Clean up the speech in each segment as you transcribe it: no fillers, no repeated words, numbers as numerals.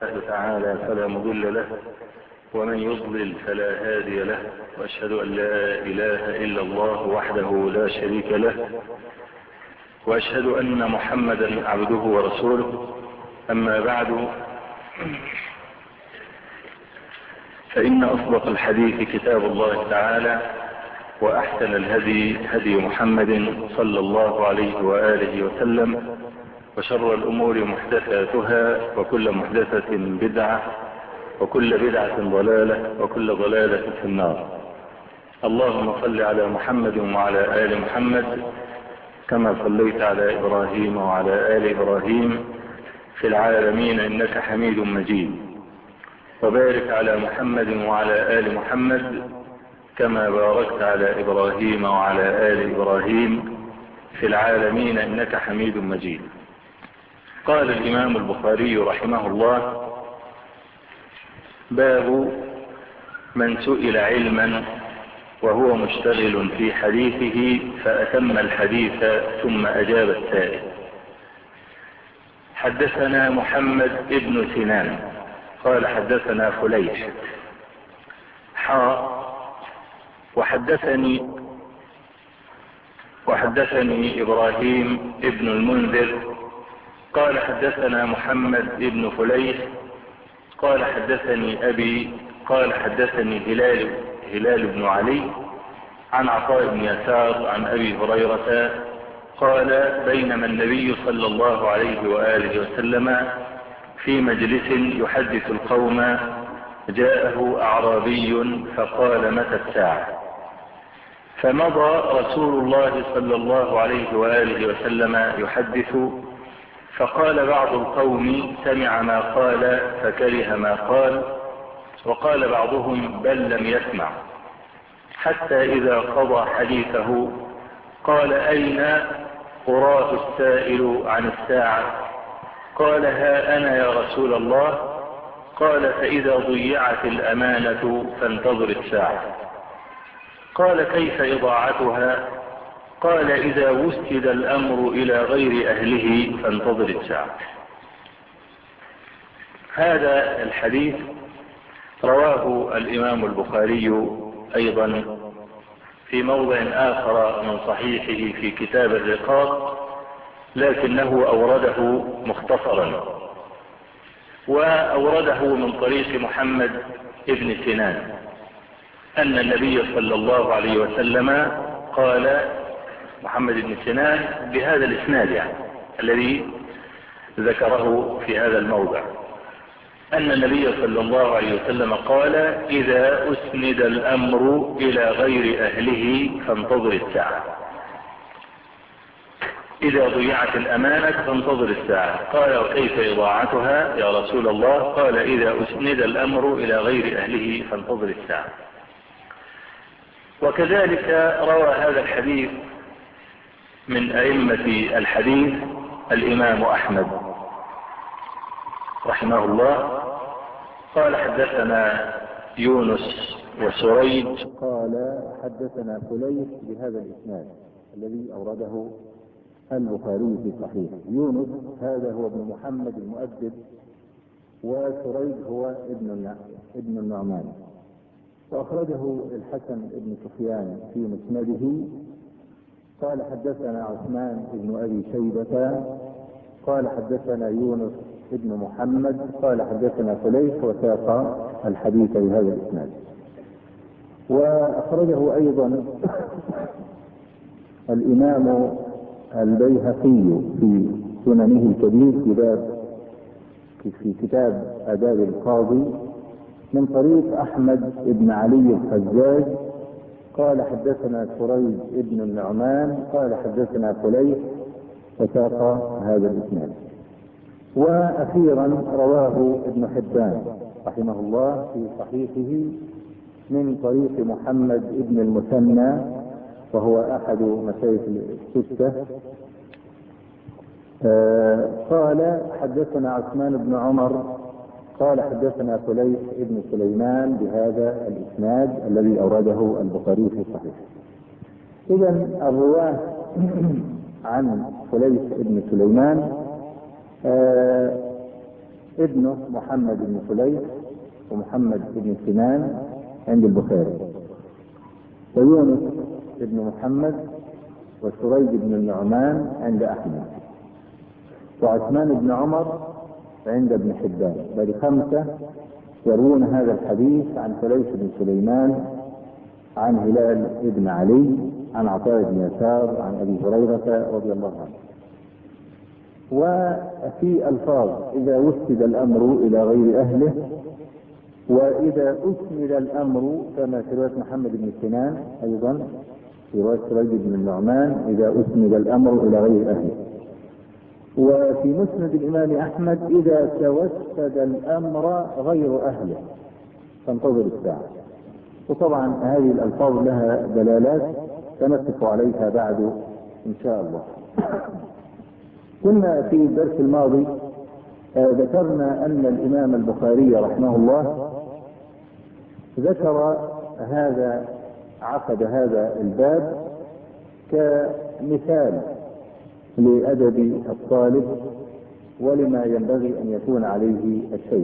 الله تعالى فلا مضل له ومن يضلل فلا هادي له، وأشهد أن لا إله إلا الله وحده لا شريك له، وأشهد أن محمدا عبده ورسوله. أما بعد، فإن أصدق الحديث كتاب الله تعالى، وأحسن الهدي هدي محمد صلى الله عليه وآله وسلم، وشر الأمور محدثاتها، وكل محدثة بدعة، وكل بدعة ضلالة، وكل ضلالة في النار. اللهم صل على محمد وعلى آل محمد كما صليت على إبراهيم وعلى آل إبراهيم في العالمين إنك حميد مجيد، وبارك على محمد وعلى آل محمد كما باركت على إبراهيم وعلى آل إبراهيم في العالمين إنك حميد مجيد. قال الإمام البخاري رحمه الله: باب من سئل علما وهو مشتغل في حديثه فأتم الحديث ثم أجاب السائل. حدثنا محمد بن سنان قال حدثنا فليح وحدثني إبراهيم ابن المنذر قال حدثنا محمد بن فليح قال حدثني أبي قال حدثني هلال بن علي عن عطاء بن يسار عن أبي هريرة قال: بينما النبي صلى الله عليه وآله وسلم في مجلس يحدث القوم جاءه أعرابي فقال: متى الساعة؟ فمضى رسول الله صلى الله عليه وآله وسلم يحدث، فقال بعض القوم: سمع ما قال فكره ما قال، وقال بعضهم: بل لم يسمع، حتى إذا قضى حديثه قال: أين أراه السائل عن الساعة؟ قال: ها أنا يا رسول الله. قال: فإذا ضيعت الأمانة فانتظر الساعة. قال: كيف إضاعتها؟ قال: إذا وسد الأمر إلى غير أهله فانتظر الساعة. هذا الحديث رواه الإمام البخاري أيضا في موضع آخر من صحيحه في كتاب الرقاق، لكنه أورده مختصرا، وأورده من طريق محمد بن سنان أن النبي صلى الله عليه وسلم قال، محمد بن سنان بهذا الإسناد الذي ذكره في هذا الموضع، أن النبي صلى الله عليه وسلم قال: إذا أسند الأمر إلى غير أهله فانتظر الساعة. إذا ضيعت الأمانة فانتظر الساعة. قال: وكيف إضاعتها يا رسول الله؟ قال: إذا أسند الأمر إلى غير أهله فانتظر الساعة. وكذلك روى هذا الحديث من أئمة الحديث الإمام أحمد رحمه الله قال: حدثنا يونس وسريج قال حدثنا فليح بهذا الإسناد الذي أورده البخاري في صحيحه. يونس هذا هو ابن محمد المؤدب، وسريج هو ابن النعمان، وأخرجه الحسن بن سفيان في مسنده. قال حدثنا عثمان بن أبي شيبة قال حدثنا يونس ابن محمد قال حدثنا فليح، وساق الحديث بهذا الإسناد. وأخرجه أيضا الإمام البيهقي في سننه الكبير في كتاب آداب القاضي من طريق أحمد بن علي الحجاج قال حدثنا سريج ابن النعمان قال حدثنا فليح، وساق هذا الإسناد. وأخيرا رواه ابن حبان رحمه الله في صحيحه من طريق محمد ابن المثنى، وهو أحد مشايخ الستة. قال حدثنا عثمان بن عمر قال حدثنا فليح ابن سليمان بهذا الإسناد الذي أورده البخاري في صحيحه. إذن الرواة عن فليح ابن سليمان ابنه محمد بن سليم ومحمد بن سنان عند البخاري، ويونس ابن محمد وسريج بن النعمان عند أحمد، وعثمان بن عمر عند ابن حبان. بل 5 يروون هذا الحديث عن سليس بن سليمان عن هلال بن علي عن عطاء بن يسار عن أبي هريرة رضي الله عنه. وفي ألفاظ إذا وسد الأمر إلى غير أهله، وإذا أسند الأمر كما في رواية محمد بن سنان، أيضا في رواية سريج بن النعمان إذا أسند الأمر إلى غير أهله. وفي مسند الإمام أحمد إذا توسد الأمر غير أهله فانتظر الساعة. وطبعا هذه الألفاظ لها دلالات سنقف عليها بعد إن شاء الله. كنا في الدرس الماضي ذكرنا أن الإمام البخاري رحمه الله ذكر عقد هذا الباب كمثال لأدب الطالب ولما ينبغي أن يكون عليه الشيخ.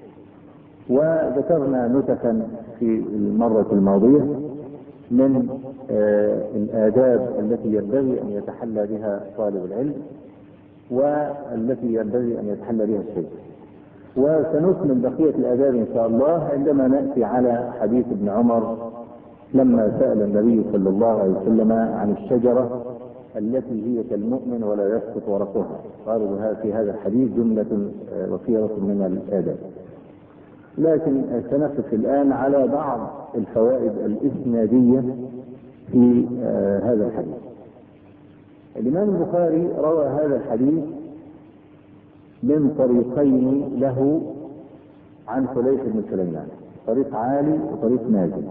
وذكرنا نتفا في المرة الماضية من الآداب التي ينبغي أن يتحلى بها طالب العلم والتي ينبغي أن يتحلى بها الشيخ. وسنكمل بقية الآداب إن شاء الله عندما نأتي على حديث ابن عمر لما سأل النبي صلى الله عليه وسلم عن الشجرة التي هي كالمؤمن ولا يسقط ورقها. قالوا في هذا الحديث جملة وفيرة من الآداب. لكن سنقف الآن على بعض الفوائد الإسنادية في هذا الحديث. الإمام البخاري روى هذا الحديث من طريقين له عن سليس بن سليمان، طريق عالي وطريق نازل.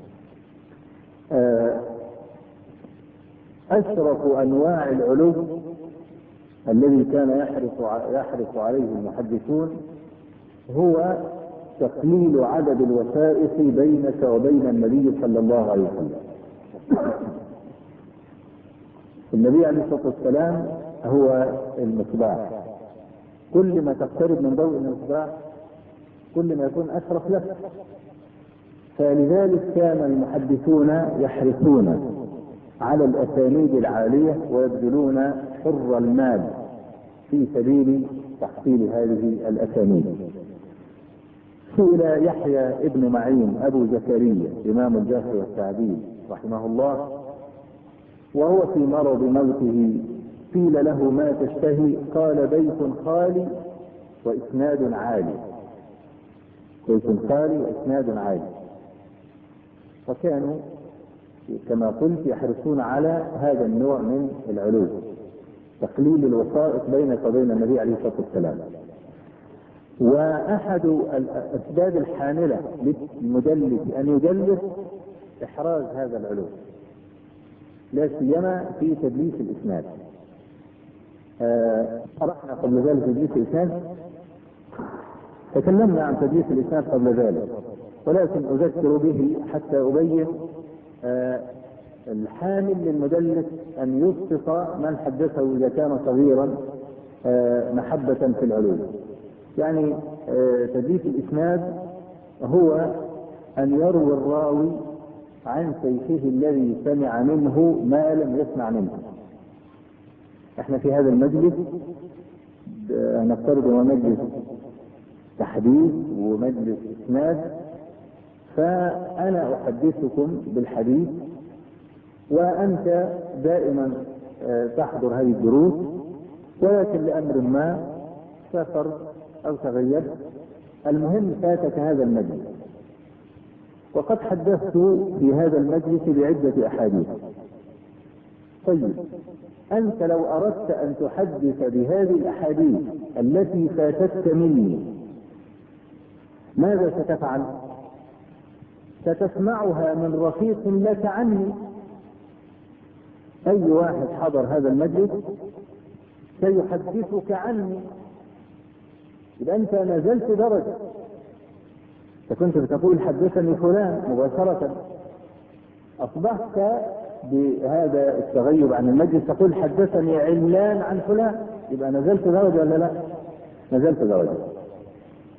أشرف أنواع العلو الذي كان يحرص عليه المحدثون هو تقليل عدد الوسائط بينك وبين النبي صلى الله عليه وسلم. النبي عليه الصلاة والسلام هو المصباح، كل ما تقترب من ضوء المصباح كل ما يكون أشرف لك. فلذلك كان المحدثون يحرصون على الأسانيد العالية ويبذلون حر المال في سبيل تحصيل هذه الأسانيد. سئل يحيى ابن معين أبو زكريا إمام الجرح والتعديل رحمه الله وهو في مرض موته قيل له ما تشتهي؟ قال بيت خالي وإسناد عالي. بيت خالي وإسناد عالي. وكانوا كما قلت يحرصون على هذا النوع من العلو، تقليل الوسائط بينك وبين النبي عليه الصلاة والسلام. وأحد الأسباب الحاملة للمدلس أن يدلس إحراز هذا العلو، لا سيما في تدليس الإسناد. شرحنا قبل ذلك تدليس الإسناد، تكلمنا عن تدليس الإسناد قبل ذلك، ولكن أذكر به حتى أبين الحامل للمدلس أن يسقط من حدثه إذا كان صغيرا محبة في العلو. يعني تدليس الإسناد هو أن يروي الراوي عن شيخه الذي سمع منه ما لم يسمع منه. احنا في هذا المجلس نفترض انه مجلس تحديث ومجلس اسناد، فانا احدثكم بالحديث وانت دائما تحضر هذه الدروس، ولكن لامر ما سافر او تغير، المهم فاتك هذا المجلس. وقد حدثت في هذا المجلس بعدة أحاديث. طيب أنت لو أردت أن تحدث بهذه الأحاديث التي فاتتك مني ماذا ستفعل؟ ستسمعها من رفيق لك عني. أي واحد حضر هذا المجلس سيحدثك عني، إذا أنت نزلت درجة. فكنت بتقول حدثني فلان مباشرة، أصبحت بهذا التغيب عن المجلس تقول حدثني علان عن فلان، يبقى نزلت درجة ولا لا؟ نزلت درجة.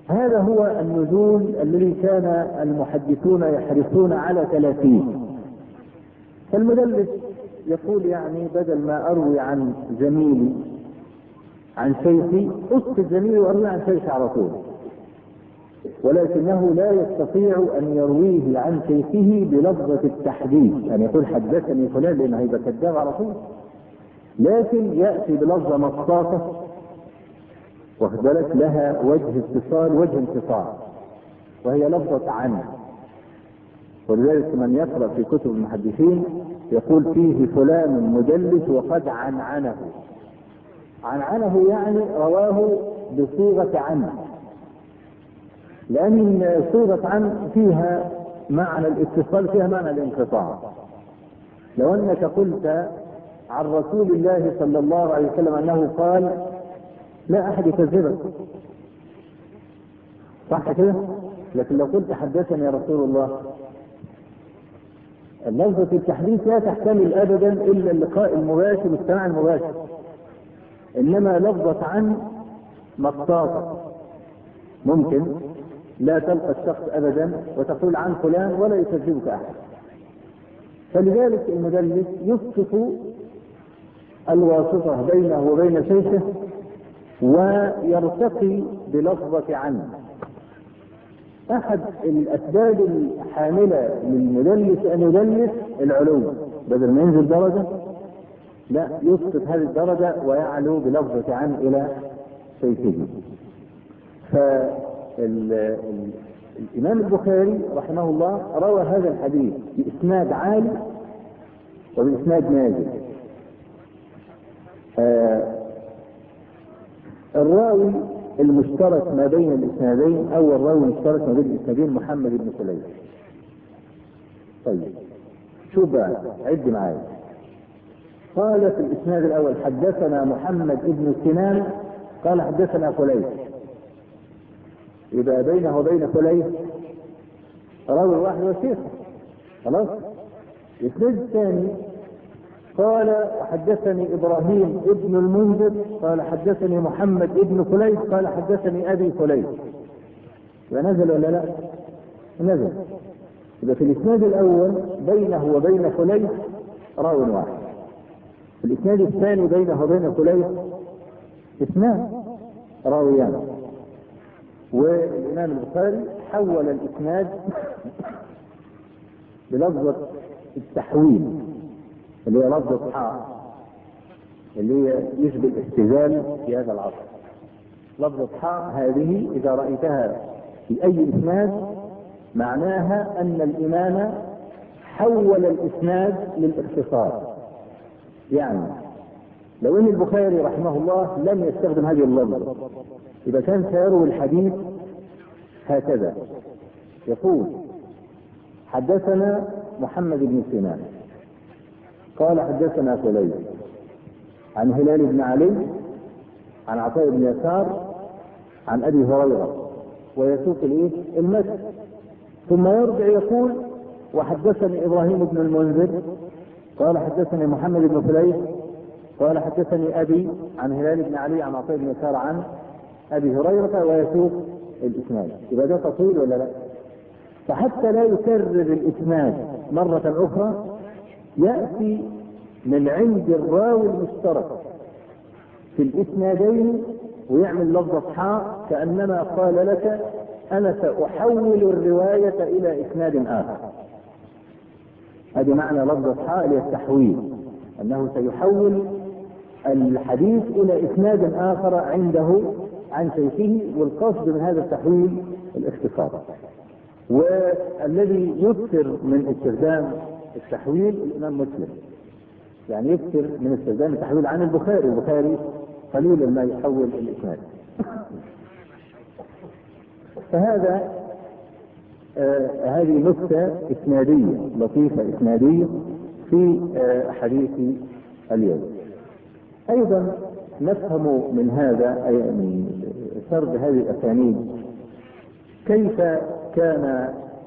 هذا هو النزول الذي كان المحدثون يحرصون على تلافيه. فالمدلس يقول يعني بدل ما أروي عن زميلي عن شيخي أسكت زميلي وأروي عن شيخي على طول، ولكنه لا يستطيع أن يرويه عن شيخه بلفظة التحديث، أن يقول حدثني فلان لأنه هيبقى كذاب على طول، لكن يأتي بلفظة مطاطة واخد بالك لها وجه اتصال وجه انقطاع، وهي لفظة عن. ولذلك من يقرأ في كتب المحدثين يقول فيه فلان مدلس وقد عنعنه. عنعنه يعني رواه بصيغة عن، لأن صيغة عن فيها معنى الاتصال فيها معنى الانقطاع. لو أنك قلت عن رسول الله صلى الله عليه وسلم أنه قال لا أحد يكذبك، صح كده؟ لكن لو قلت حدثني يا رسول الله، لفظة التحديث لا تحتمل أبدا إلا اللقاء المباشر والسماع المباشر، إنما لفظة عن مطاطة، ممكن لا تلقى الشخص أبدا وتقول عن فلان ولا يكذبك أحد. فلذلك المدلس يسقط الواسطة بينه وبين شيخه ويرتقي بلفظة عنه. أحد الأسباب الحاملة للمدلس أن يدلس العلو، بدل ما ينزل درجة لا يسقط هذه الدرجة ويعلو بلفظة عن إلى شيخه. فالإمام البخاري رحمه الله روى هذا الحديث بإسناد عالي وبإسناد نازل. الراوي المشترك ما بين الإسنادين، أو الراوي المشترك ما بين الإسنادين محمد بن سليم. طيب شوف بقى عد معايا. قال في الإسناد الأول حدثنا محمد بن سنان قال حدثنا فليح، يبقى بينه وبين فليح راوي واحد وشيخ، خلاص. الإسناد الثاني قال وحدثني إبراهيم ابن المنذر قال حدثني محمد ابن فليح قال حدثني أبي فليح، ونزل ولا لا؟ نزل. يبقى في الإسناد الأول بينه وبين فليح راو واحد، في الإسناد الثاني بينه وبين فليح اثنان راويان. والإمام البخاري حول الإسناد بلفظة التحويل اللي هي لفظة حاء، اللي هي يشبه الاختزال في هذا العصر. لفظة حاء هذه إذا رأيتها في أي إسناد معناها أن الإمام حول الإسناد للاختصار. يعني لو أن البخاري رحمه الله لم يستخدم هذه اللفظة إذا كان سيروي الحديث هكذا، يقول حدثنا محمد بن سنان قال حدثنا فليح عن هلال بن علي عن عطاء بن يسار عن أبي هريرة، ويسوق المتن، ثم يرجع يقول وحدثني إبراهيم بن المنذر قال حدثني محمد بن فليح قال حدثني أبي عن هلال بن علي عن عطاء بن يسار عن أبي هريرة، ويسوق الإسناد. يبقى ده تطويل ولا لا؟ فحتى لا يكرر الإسناد مرة أخرى يأتي من عند الراوي المشترك في الإسنادين ويعمل لفظة حاء كأنما قال لك أنا سأحول الرواية إلى إسناد آخر. هذه معنى لفظة حاء للتحويل، أنه سيحول الحديث إلى إسناد آخر عنده عن شيخه، والقصد من هذا التحويل الاختصار. والذي يكثر من استخدام التحويل الإمام مسلم، يعني يكثر من استخدام التحويل عن البخاري. البخاري قليلا ما يحول الإسناد. فهذا هذه نكتة إسنادية لطيفة إسنادية في حديث اليوم. أيضا نفهم من هذا أي من سرد هذه الأسانيد كيف كان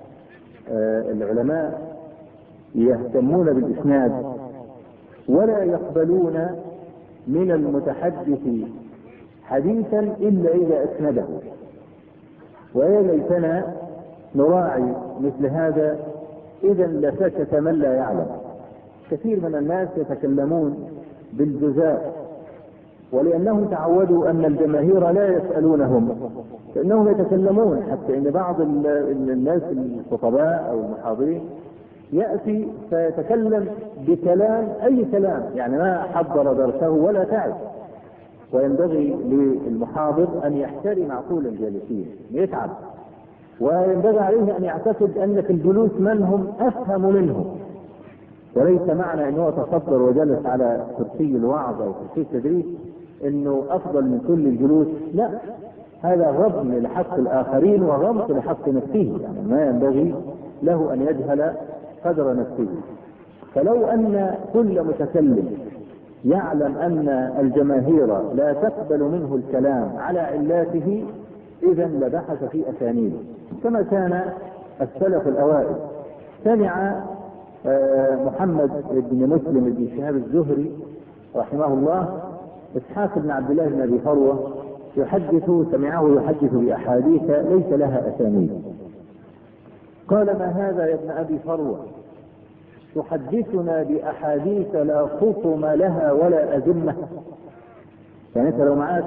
العلماء يهتمون بالإسناد ولا يقبلون من المتحدث حديثا إلا إذا أسنده. ويا ليتنا نراعي مثل هذا، إذا لسكت من لا يعلم. كثير من الناس يتكلمون بالجزاء، ولأنهم تعودوا أن الجماهير لا يسألونهم فإنهم يتكلمون، حتى إن بعض الناس الخطباء أو المحاضرين يأتي فيتكلم بكلام أي كلام، يعني ما حضر درسه ولا تعب. وينبغي للمحاضر أن يحترم عقول الجالسين، يتعب، وينبغي عليه أن يعتقد أن في الجلوس من هم أفهم منه، وليس معنى أنه تصدر وجلس على كرسي الوعظ أو كرسي التدريس أنه أفضل من كل الجلوس. لا، هذا غض لحق الآخرين وغمط لحق نفسه، يعني ما ينبغي له أن يجهل قدر نفسه. فلو أن كل متكلم يعلم أن الجماهير لا تقبل منه الكلام على علاته، إذا لبحث في أسانيده كما كان السلف الأوائل. سمع محمد بن مسلم بن شهاب الزهري رحمه الله إسحاق بن عبد الله بن أبي فروة سمعه يحدث بأحاديث ليس لها أسانيد. قال: ما هذا يا ابن أبي فروة، تحدثنا بأحاديث لا خطم لها ولا أزمة؟ يعني أنت لو معاك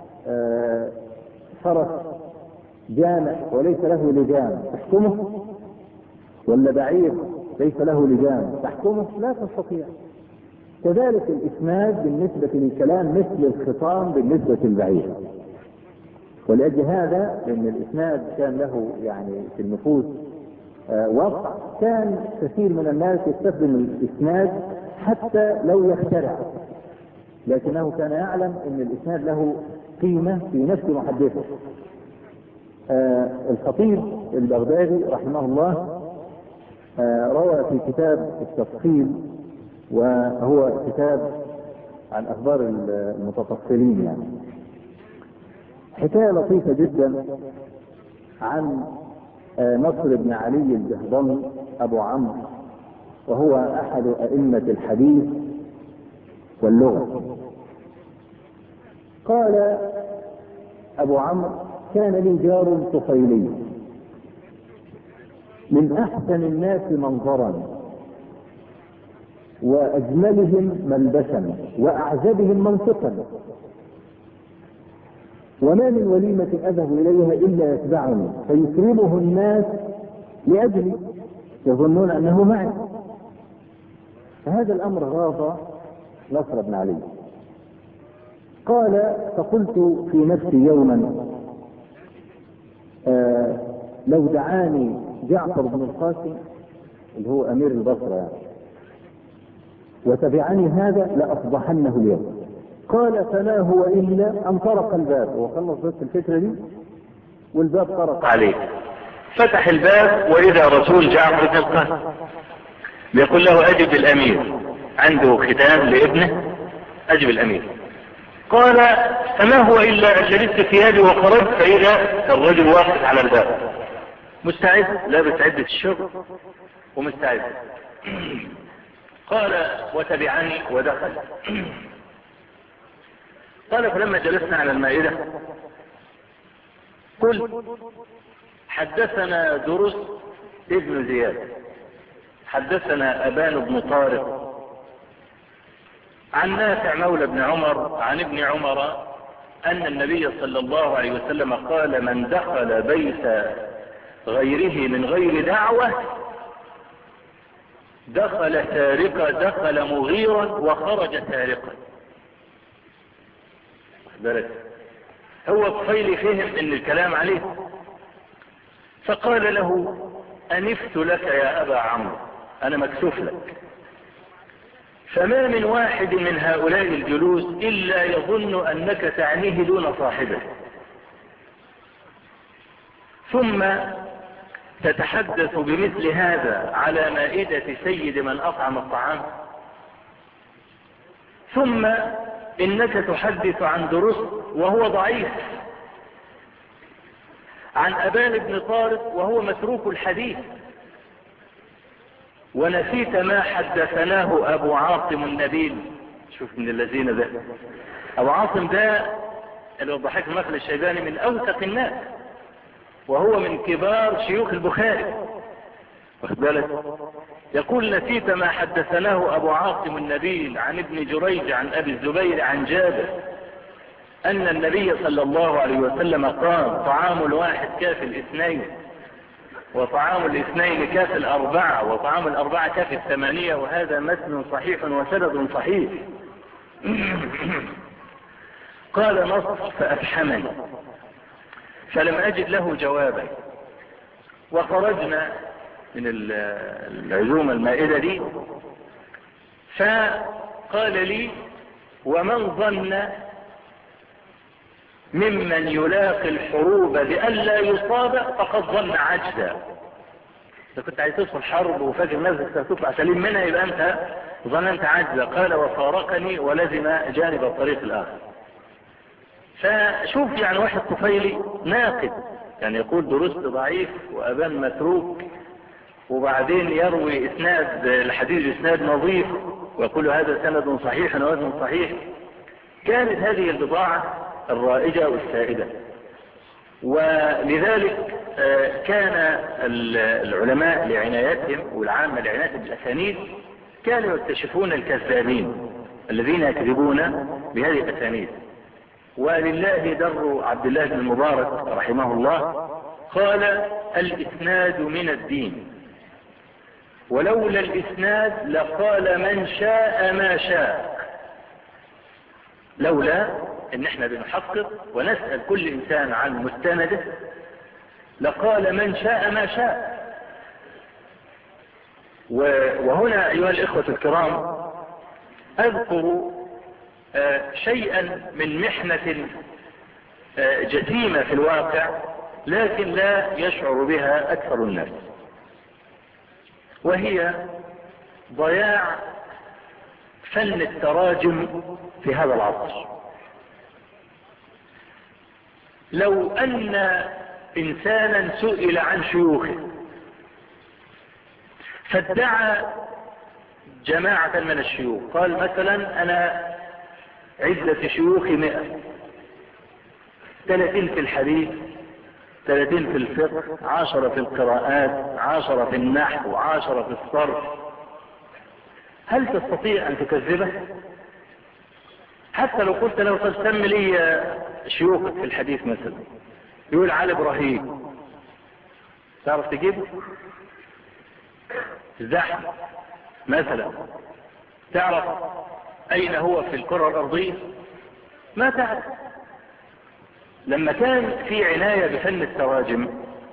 فرس جامح وليس له لجام تحكمه، ولا بعير ليس له لجام تحكمه؟ لا تستطيع. كذلك الإسناد بالنسبة للكلام مثل الخطام بالنسبة للبعير. ولأجل هذا، لأن الإسناد كان له يعني في النفوس وقع، كان كثير من الناس يستخدم الإسناد حتى لو يخترع، لكنه كان يعلم أن الإسناد له قيمة في نفس محدثه. الخطيب البغدادي رحمه الله روى في كتاب التفصيل، وهو كتاب عن أخبار المتفصلين، يعني حكاية لطيفة جدا عن نصر بن علي الجهضمي أبو عمرو، وهو أحد أئمة الحديث واللغة. قال أبو عمرو: كان لي جار طفيلي من أحسن الناس منظرا وأجملهم ملبسا وأعزبهم منطقا، وما من وليمة أذهب إليها إلا يتبعني فيكرمه الناس لأجلي، يظنون أنه معي. فهذا الأمر راضى نصر بن علي. قال: فقلت في نفسي يوما لو دعاني جعفر بن القاسم اللي هو أمير البصرة يعني وتبعني هذا لأفضحنه اليوم. قال: فما هو إلا أن طرق الباب. وخلص بس الفكرة دي والباب طرق عليه، فتح الباب وإذا رسول جعفر بن القاسم بيقول له: أجب الأمير، عنده ختان لابنه، أجب الأمير. قال: فما هو إلا أن جلست ثيابي وخرجت فإذا الرجل واقف على الباب مستعد، لابس عدة الشغل ومستعد. قال: وتبعني ودخل. قال: فلما جلسنا على المائدة قلت: حدثنا درس ابن زياد، حدثنا أبان بن طارق عن نافع مولى بن عمر عن ابن عمر أن النبي صلى الله عليه وسلم قال: من دخل بيت غيره من غير دعوة دخل سارقا، دخل مغيرا وخرج سارقا. هو طفيلي فهم ان الكلام عليه، فقال له: أنفت لك يا أبا عمرو، أنا مكسوف لك. فما من واحد من هؤلاء الجلوس إلا يظن أنك تعنيه دون صاحبه، ثم تتحدث بمثل هذا على مائدة سيد من أطعم الطعام، ثم إنك تحدث عن دروس وهو ضعيف، عن أبان بن طارق وهو متروك الحديث، ونسيت ما حدثناه أبو عاصم النبيل. شوف من الذين ده أبو عاصم ده اللي وضحك المثل الشيباني من أوثق الناس، وهو من كبار شيوخ البخاري، واخد بالك؟ يقول: نسيت ما حدثناه أبو عاصم النبيل عن ابن جريج عن أبي الزبير عن جابر أن النبي صلى الله عليه وسلم قال: طعام الواحد كاف الاثنين، وطعام الاثنين كاف الأربعة، وطعام الأربعة كاف الثمانية، وهذا متن صحيح وسند صحيح. قال نصر: فأفحمني فلم أجد له جوابا، وخرجنا من العزومة المائدة دي، فقال لي: ومن ظن ممن يلاقي الحروب بألا يصاب فقد ظن عجزا. إذا كنت عايز تدخل حرب وفاكر نفسك ستطلع سليم منها يبقى أنت ظننت عجزا. قال: وفارقني ولزم جانب الطريق الآخر. فشوف يعني واحد طفيلي ناقد، يعني يقول درست ضعيف وأبان متروك، وبعدين يروي إسناد الحديث إسناد نظيف ويقول هذا سند صحيح ووزن صحيح. كانت هذه البضاعة الرائجة والسائدة، ولذلك كان العلماء لعنايتهم والعامة لعنايتهم بالأسانيد كانوا يكتشفون الكذابين الذين يكذبون بهذه الأسانيد. ولله در عبد الله بن المبارك رحمه الله قال: الإسناد من الدين، ولولا الإسناد لقال من شاء ما شاء. لولا ان احنا بنحقق ونسأل كل انسان عن مستنده لقال من شاء ما شاء. وهنا ايها الاخوة الكرام اذكر شيئا من محنة جسيمة في الواقع لكن لا يشعر بها اكثر الناس، وهي ضياع فن التراجم في هذا العصر. لو ان انسانا سئل عن شيوخه فادعى جماعة من الشيوخ، قال مثلا انا عدة شيوخي 100، 30 في الحديث، 30 في الفقه، 10 في القراءات، 10 في النحو، 10 في الصرف، هل تستطيع ان تكذبه؟ حتى لو قلت له طب سم لي شيوخك في الحديث مثلا، يقول علي ابراهيم، تعرف تجيبه؟ زحمة مثلا، تعرف اين هو في الكرة الارضية؟ ما تعرف. لما كان في عناية بفن التراجم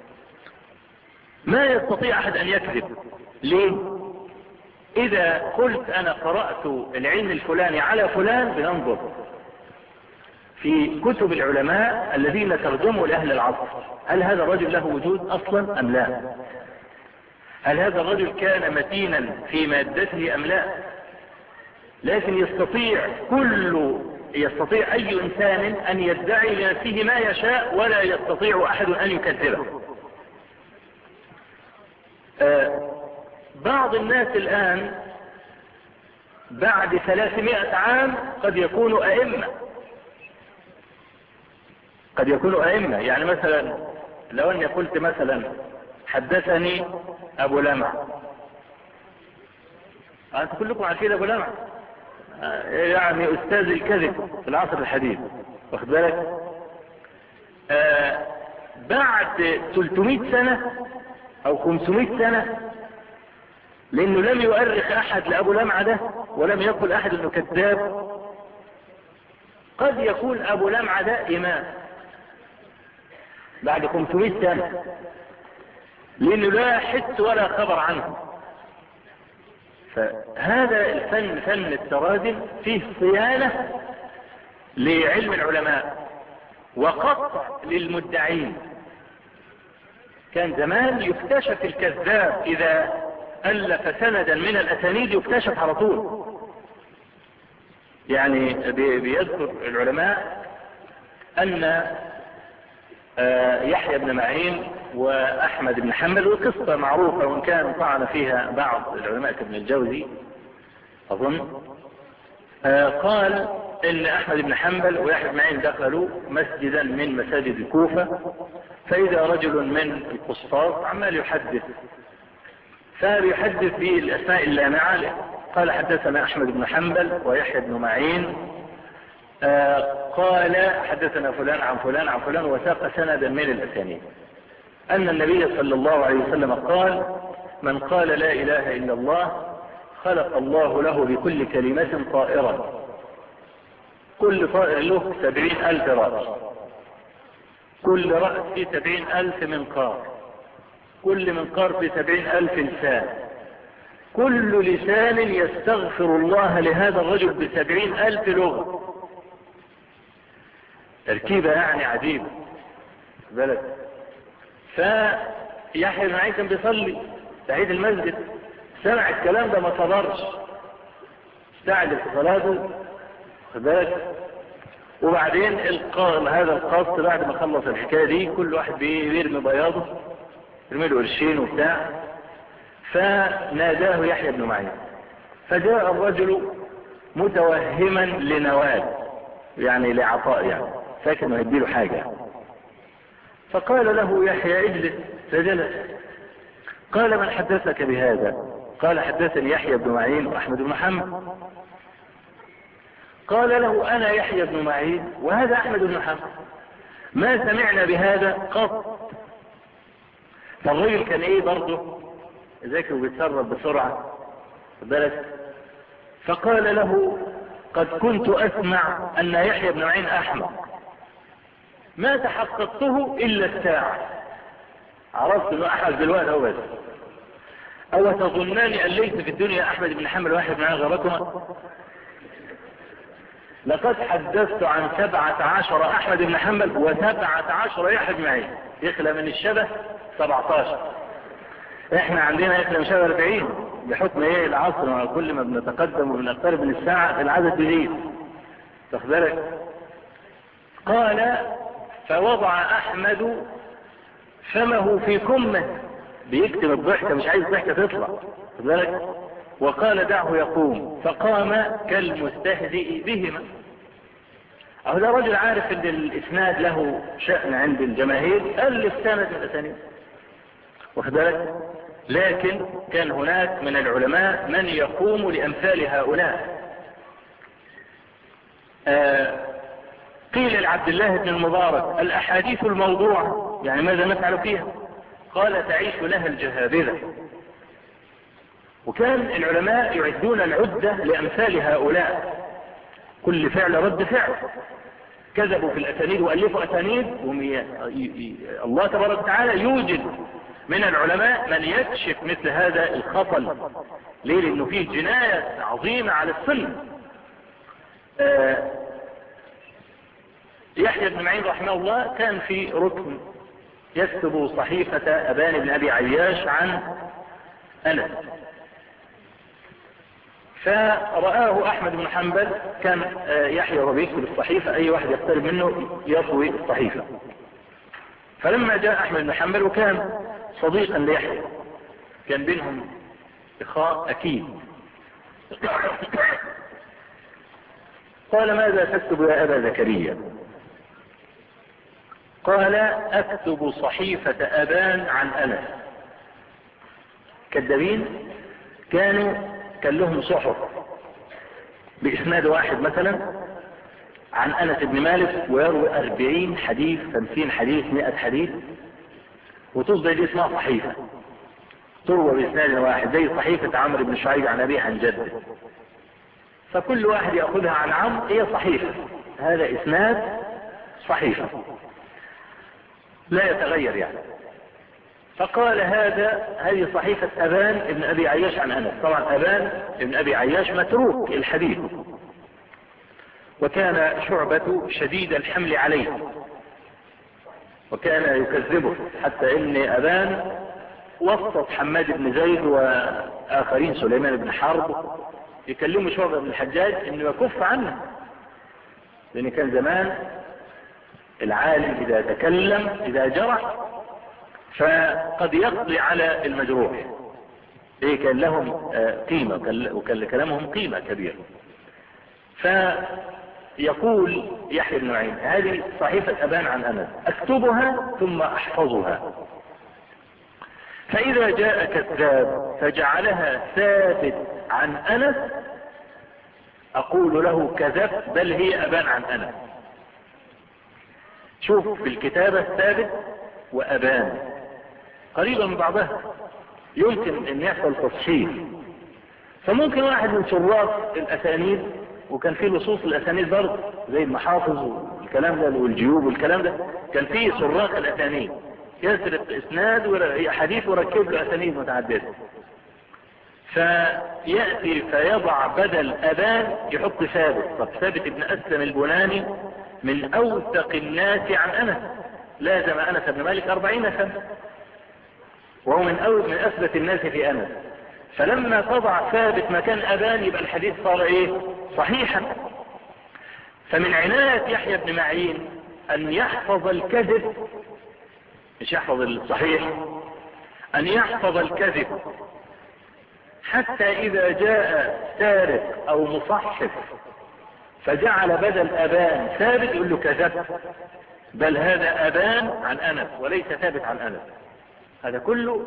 ما يستطيع احد ان يكذب. ليه؟ اذا قلت انا قرأت العلم الفلاني على فلان، بننظر في كتب العلماء الذين ترجموا لأهل العصر، هل هذا الرجل له وجود أصلا أم لا؟ هل هذا الرجل كان متينا في مادته أم لا؟ لكن يستطيع أي إنسان أن يدعي لنفسه ما يشاء ولا يستطيع أحد أن يكذبه. بعض الناس الآن بعد 300 عام قد يكونوا أئمة. يعني مثلا لو أني قلت مثلا حدثني أبو لمع، أنت كلكم عارفين أبو لمع، يعني أستاذ الكذب في العصر الحديث، واخد بالك؟ بعد 300 سنة أو 500 سنة، لأنه لم يؤرخ أحد لأبو لمع ده ولم يقل أحد أنه كذاب، قد يكون أبو لمع ده إمام بعد 500 سنة، لأنه لا حس ولا خبر عنه. فهذا الفن، فن التراجم، فيه صيانة لعلم العلماء وقطع للمدعين. كان زمان يكتشف الكذاب إذا ألف سندا من الأسانيد، يكتشف على طول. يعني بيذكر العلماء أن يحيى بن معين وأحمد بن حنبل، وقصة معروفة وإن كان طعن فيها بعض العلماء كابن الجوزي أظن، قال ان احمد بن حنبل ويحيى بن معين دخلوا مسجدا من مساجد الكوفة، فاذا رجل من القسطاس عمال يحدث، فيحدث بالاسماء اللامعة. قال حدثنا احمد بن حنبل ويحيى بن معين قال حدثنا فلان عن فلان عن فلان، وساق سندا من الاسانيد ان النبي صلى الله عليه وسلم قال: من قال لا اله الا الله خلق الله له بكل كلمة طائرا، كل طائر له 70,000 رأس، كل رأس في 70,000 منقار، كل منقار في 70,000 لسان، كل لسان يستغفر الله لهذا الرجل ب70,000 لغة. تركيبة يعني عجيبة بلد. فيحيى بن معين كان بيصلي تعيد المسجد، سمع الكلام ده ما صبرش، استعجل في صلاته بالك. وبعدين هذا القصد بعد ما خلص الحكاية دي كل واحد بيرمي بياضه، يرمي له قرشين وبتاع، فناداه يحيى بن معين، فجاء الرجل متوهما لنوال، يعني لعطاء، يعني فاكر انه هيديله حاجة، فقال له يحيى اجلس، فجلس. قال: من حدثك بهذا؟ قال: حدثني يحيى بن معين واحمد بن حنبل. قال له: انا يحيى بن معين وهذا احمد بن حنبل، ما سمعنا بهذا قط. فالرجل كان ايه برضه ذكي وبيتصرف بسرعة بالك، فقال له: قد كنت اسمع ان يحيى بن معين احمق، ما تحققته الا الساعة، عرفت انه احمق دلوقتي هو بس. او تظنان ان ليس في الدنيا احمد بن حنبل ويحيى بن معين غيركما؟ لقد حدثت عن 17 احمد بن حنبل و17 يحيى بن معين، يخلى من الشبه 17. احنا عندنا يخلى من الشبه 40 بحكم ايه العصر، مع كل ما بنتقدم وبنقترب من الساعة العدد بيزيد، واخد بالك. قال: فوضع احمد فمه في كمه، بيكتم الضحكة مش عايز الضحكة تطلع، واخد بالك. وقال: دعه يقوم، فقام كالمستهزئ بهما. اهو ده رجل عارف ان الاسناد له شأن عند الجماهير، الف سند من الاسانيد، واخد بالك. لكن كان هناك من العلماء من يقوم لامثال هؤلاء. قيل لعبد الله بن المبارك: الاحاديث الموضوعة يعني ماذا نفعل فيها؟ قال: تعيش لها الجهابذة. وكان العلماء يعدون العدة لامثال هؤلاء، كل فعل رد فعل. كذبوا في الاسانيد والفوا اسانيد، الله تبارك وتعالى يوجد من العلماء من يكشف مثل هذا الخطل. ليه؟ لانه فيه جناية عظيمة على السنة. يحيى بن معين رحمه الله كان في ركن يكتب صحيفة أبان بن أبي عياش عن أنس، فرآه أحمد بن حنبل، كان يحيى وهو بيكتب الصحيفة أي واحد يقترب منه يطوي الصحيفة. فلما جاء أحمد بن حنبل وكان صديقا ليحيى، كان بينهم إخاء أكيد، قال: ماذا تكتب يا أبا زكريا؟ قال: أكتب صحيفة أبان عن أنس. كذابين كان لهم صحف بإسناد واحد مثلا عن أنس بن مالك، ويروي 40 حديث 50 حديث 100 حديث، وتصدر دي اسمها صحيفة، تروى بإسناد واحد، زي صحيفة عمرو بن شعيب عن أبيه عن جده، فكل واحد يأخذها عن عمرو هي صحيفة، هذا إسناد صحيفة لا يتغير يعني. فقال: هذه صحيفة أبان ابن أبي عياش عن أنس. طبعا أبان ابن أبي عياش متروك الحديث، وكان شعبة شديد الحمل عليه، وكان يكذبه، حتى ان أبان وسط حماد بن زيد وآخرين سليمان بن حرب يكلموا شعبة بن الحجاج انه يكف عنه، لان كان زمان العالم اذا تكلم اذا جرح فقد يقضي على المجروح. ليه؟ كان لهم قيمة، وكان كلامهم قيمة كبيرة. يقول يحيى بن معين هذه صحيفة أبان عن أنس أكتبها ثم أحفظها، فإذا جاء كذاب فجعلها ثابت عن أنس أقول له كذب بل هي أبان عن أنس. شوف في الكتابة ثابت وأبان قريبا من بعضها، يمكن أن يحصل تصحيح. فممكن واحد من شراط الأسانيد، وكان فيه لصوص الأسانيد برضه زي المحافظ والكلام ده والجيوب والكلام ده، كان فيه سراق الأسانيد يسرق إسناد حديث وركب له أسانيد متعددة، فيأتي فيضع بدل أبان يحط ثابت. طب ثابت ابن أسلم البناني من أوثق الناس عن أنس، لازم أنس بن مالك 40 سنة، وهو من أثبت الناس في أنس. فلما تضع ثابت مكان أبان يبقى الحديث صار إيه؟ صحيحا. فمن عناية يحيى بن معين أن يحفظ الكذب، مش يحفظ الصحيح، أن يحفظ الكذب حتى إذا جاء سارق أو مصحف فجعل بدل أبان ثابت يقول له كذب، بل هذا أبان عن أنس وليس ثابت عن أنس. هذا كله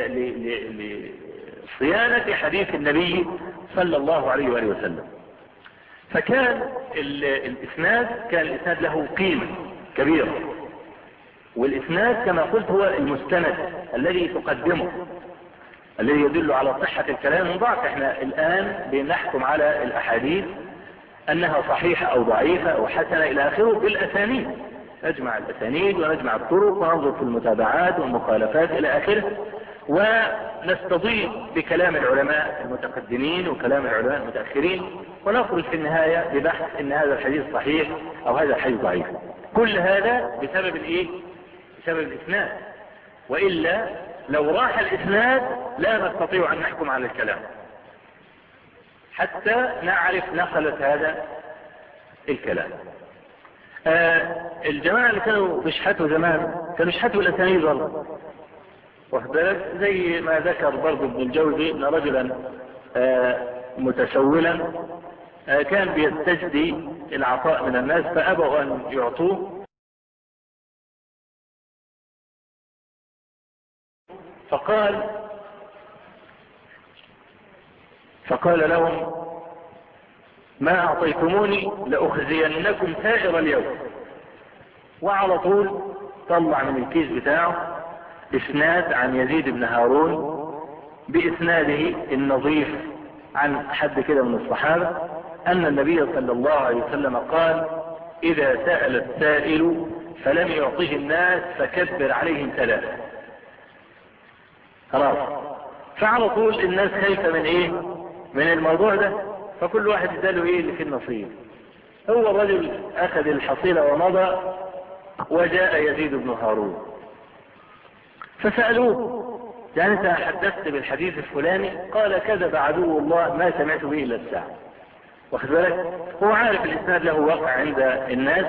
لصيانة حديث النبي صلى الله عليه وآله وسلم. فكان الإسناد له قيمة كبيرة، والإسناد كما قلت هو المستند الذي تقدمه الذي يدل على صحة الكلام من ضعف. احنا الآن بنحكم على الأحاديث أنها صحيحة أو ضعيفة أو حسنة إلى آخره بالأسانيد، نجمع الأسانيد ونجمع الطرق وننظر في المتابعات والمخالفات إلى آخره، ونستضيف بكلام العلماء المتقدمين وكلام العلماء المتأخرين، ونخرج في النهاية ببحث إن هذا الحديث صحيح أو هذا الحديث ضعيف. كل هذا بسبب الإيه؟ بسبب الإسناد، وإلا لو راح الإسناد لا نستطيع أن نحكم على الكلام حتى نعرف نقلة هذا الكلام. الجماعة اللي كانوا بيشحتوا زمان كانوا بيشحتوا الأسانيد برضه، واخد بالك؟ زي ما ذكر برضه ابن الجوزي ان رجلا متسولا كان بيستجدي العطاء من الناس فأبوا أن يعطوه، فقال لهم ما أعطيتموني لأخزينكم سائر اليوم. وعلى طول طلع من الكيس بتاعه إسناد عن يزيد بن هارون بإسناده النظيف عن حد كده من الصحابة أن النبي صلى الله عليه وسلم قال إذا سأل السائل فلم يعطه الناس فكبر عليهم 3. خلاص. فعلى طول الناس خايفة من ايه؟ من الموضوع ده، فكل واحد اداله ايه اللي في النصيب. هو الرجل اخذ الحصيلة ومضى، وجاء يزيد بن هارون فسألوه يعني انت حدثت بالحديث الفلاني؟ قال كذب عدو الله ما سمعت به الا الساعة. واخد بالك؟ هو عارف الاسناد له وقع عند الناس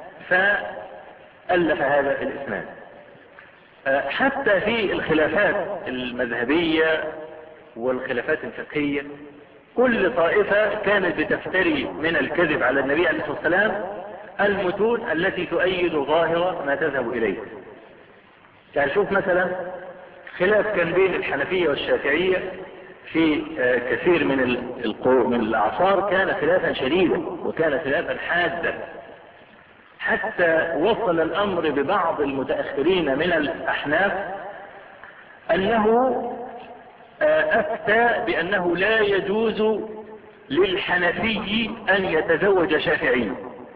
فألف هذا الاسناد. حتى في الخلافات المذهبية والخلافات الفقهية كل طائفة كانت بتفتري من الكذب على النبي عليه الصلاة والسلام المتون التي تؤيد ظاهرة ما تذهب إليه. يعني شوف مثلا خلاف كان بين الحنفية والشافعية في كثير من الأعصار، كان خلافا شديدا وكان خلافا حادا، حتى وصل الأمر ببعض المتأخرين من الأحناف أنه أفتى بأنه لا يجوز للحنفي أن يتزوج شافعي.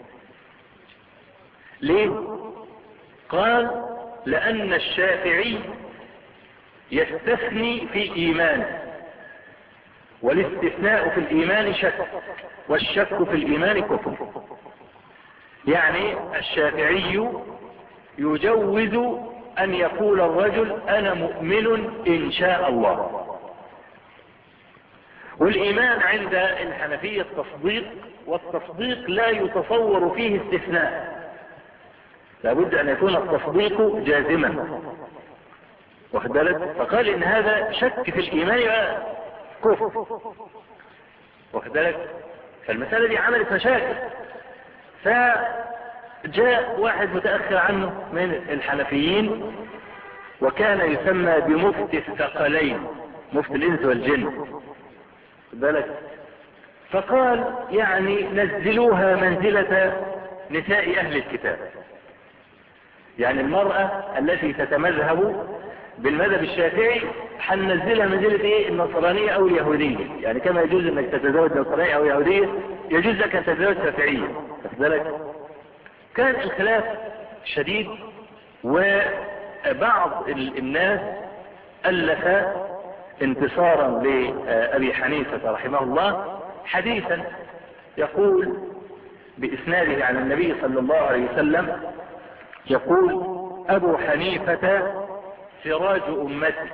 ليه؟ قال لأن الشافعي يستثني في إيمانه، والاستثناء في الإيمان شك، والشك في الإيمان كفر. يعني الشافعي يجوز أن يقول الرجل أنا مؤمن إن شاء الله، والإيمان عند الحنفية التصديق، والتصديق لا يتصور فيه استثناء، لابد أن يكون التصديق جازما. واخد بالك؟ فقال إن هذا شك في الإيمان كفر. واخد بالك؟ فالمسألة دي عملت مشاكل، فجاء واحد متأخر عنه من الحنفيين وكان يسمى بمفتي الثقلين، مفتي الإنس والجن بالك، فقال يعني نزلوها منزلة نساء أهل الكتاب، يعني المرأة التي تتمذهب بالمذهب الشافعي حننزلها منزلة ايه؟ النصرانية او اليهودية، يعني كما يجوز انك تتزوج نصرانية او يهودية يجوز لك ان تتزوج شافعية. فذلك كان الخلاف شديد، وبعض الناس ألف انتصارا لأبي حنيفة رحمه الله حديثا يقول بإسناده عن النبي صلى الله عليه وسلم، يقول أبو حنيفة سراج أمتي،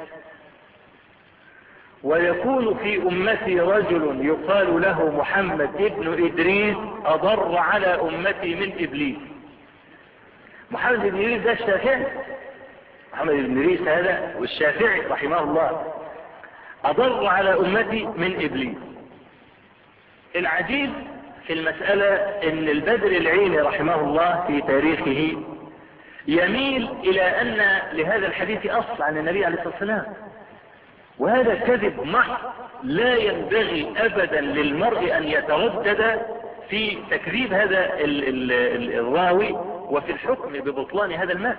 ويكون في أمتي رجل يقال له محمد ابن إدريس أضر على أمتي من إبليس. محمد بن إدريس ده الشافعي، محمد بن إدريس هذا والشافعي رحمه الله أضر على أمتي من إبليس. العجيب في المسألة ان البدر العيني رحمه الله في تاريخه يميل الى ان لهذا الحديث اصل عن النبي عليه الصلاة والسلام، وهذا كذب محض، لا ينبغي ابدا للمرء ان يتردد في تكذيب هذا الراوي وفي الحكم ببطلان هذا المال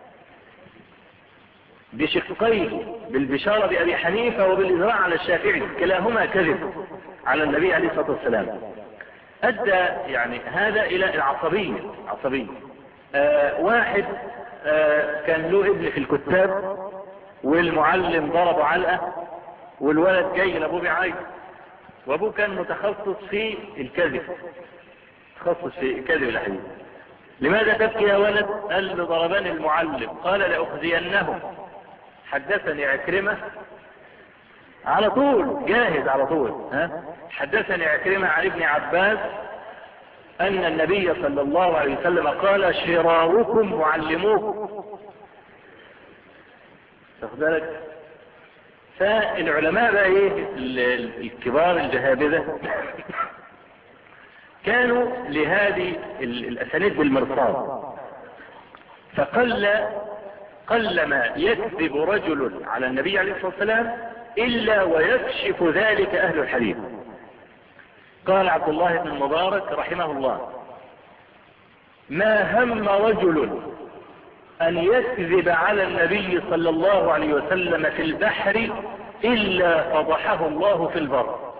بشقيه، بالبشارة بأبي حنيفة وبالإذراع على الشافعي، كلاهما كذب على النبي عليه الصلاة والسلام. أدى يعني هذا إلى العصبية. واحد كان له ابن في الكتاب والمعلم ضربه علقة والولد جاي لأبوه بعيد، وأبوه كان متخصص في الكذب، تخصص في كذب الحديث. لماذا تبكي يا ولد؟ قال له ضربني المعلم. قال لأخزينهم. حدثني عكرمة على طول، جاهز على طول، حدثني عكرمة عن ابن عباس أن النبي صلى الله عليه وسلم قال شراركم معلموكم. تاخذلك. فالعلماء بقى ايه الكبار الجهابذة كانوا لهذه الأسانيد بالمرصاد، قلما يكذب رجل على النبي عليه الصلاة والسلام إلا ويكشف ذلك أهل الحديث. قال عبد الله بن المبارك رحمه الله: ما هم رجل أن يكذب على النبي صلى الله عليه وسلم في البحر إلا فضحه الله في البر.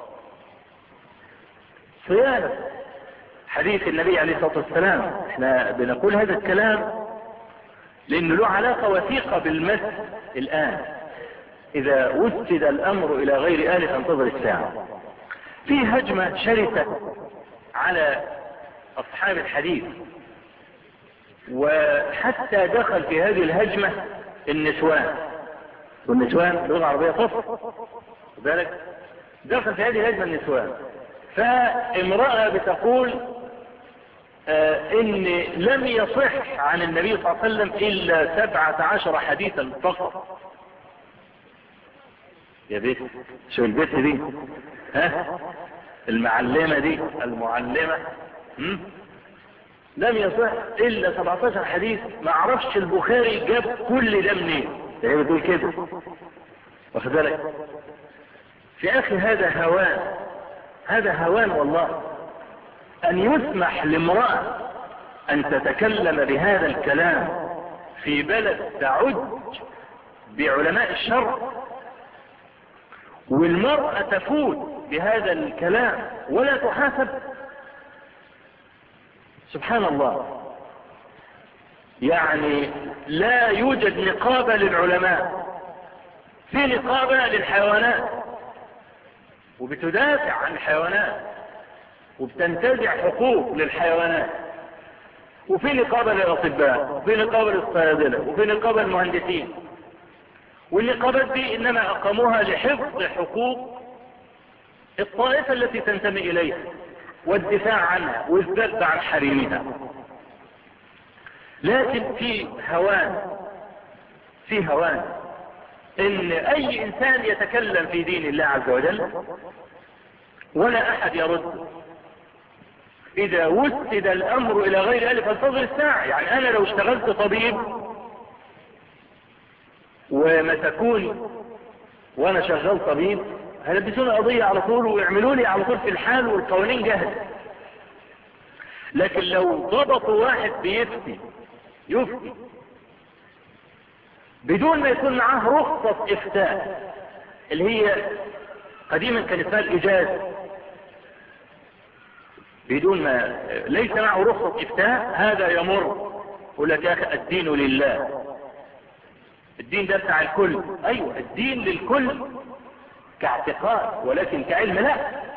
صيانة حديث النبي عليه الصلاة والسلام. احنا بنقول هذا الكلام لأنه له علاقة وثيقة بالمس الآن. إذا وسد الأمر إلى غير آله فانتظر الساعة. في هجمة شرسة على أصحاب الحديث، وحتى دخل في هذه الهجمة النسوان، والنسوان لغة عربية فصل ذلك، دخل في هذه الهجمة النسوان. فامرأة بتقول ان لم يصح عن النبي صلى الله عليه وسلم الا 17 حديثا فقط. يا بيت شو البيت دي؟ المعلمة دي المعلمة لم يصح الا 17 حديث. ما عرفش البخاري جاب كل ده منين. هي بتقول كده، واخد بالك؟ في اخي هذا هوان والله، ان يسمح لامرأة ان تتكلم بهذا الكلام في بلد تعج بعلماء الشر، والمرأة تفوت بهذا الكلام ولا تحاسب. سبحان الله. يعني لا يوجد نقابة للعلماء، في نقابة للحيوانات وبتدافع عن الحيوانات وبتنتزع حقوق للحيوانات، وفي نقابة للأطباء، وفي نقابة للصيادلة، وفي نقابة للمهندسين. والنقابات دي إنما أقاموها لحفظ حقوق الطائفة التي تنتمي إليها والدفاع عنها والذب عن حريمها. لكن في هوان ان اي انسان يتكلم في دين الله عز وجل ولا احد يرد. إذا وسد الأمر إلى غير أهله فانتظر الساعة. يعني أنا لو اشتغلت طبيب ومسكوني وأنا شغال طبيب هيلبسوني قضية على طول ويعملوا لي على طول في الحال والقوانين جاهزة. لكن لو ضبطوا واحد بيفتي يفتي بدون ما يكون معاه رخصة إفتاء اللي هي قديما كان اسمها الإجازة، بدون ما ليس معه رخصة إفتاء هذا يمر يقول لك يا أخي الدين لله، الدين ده بتاع الكل. أيوة الدين للكل كاعتقاد، ولكن كعلم لا.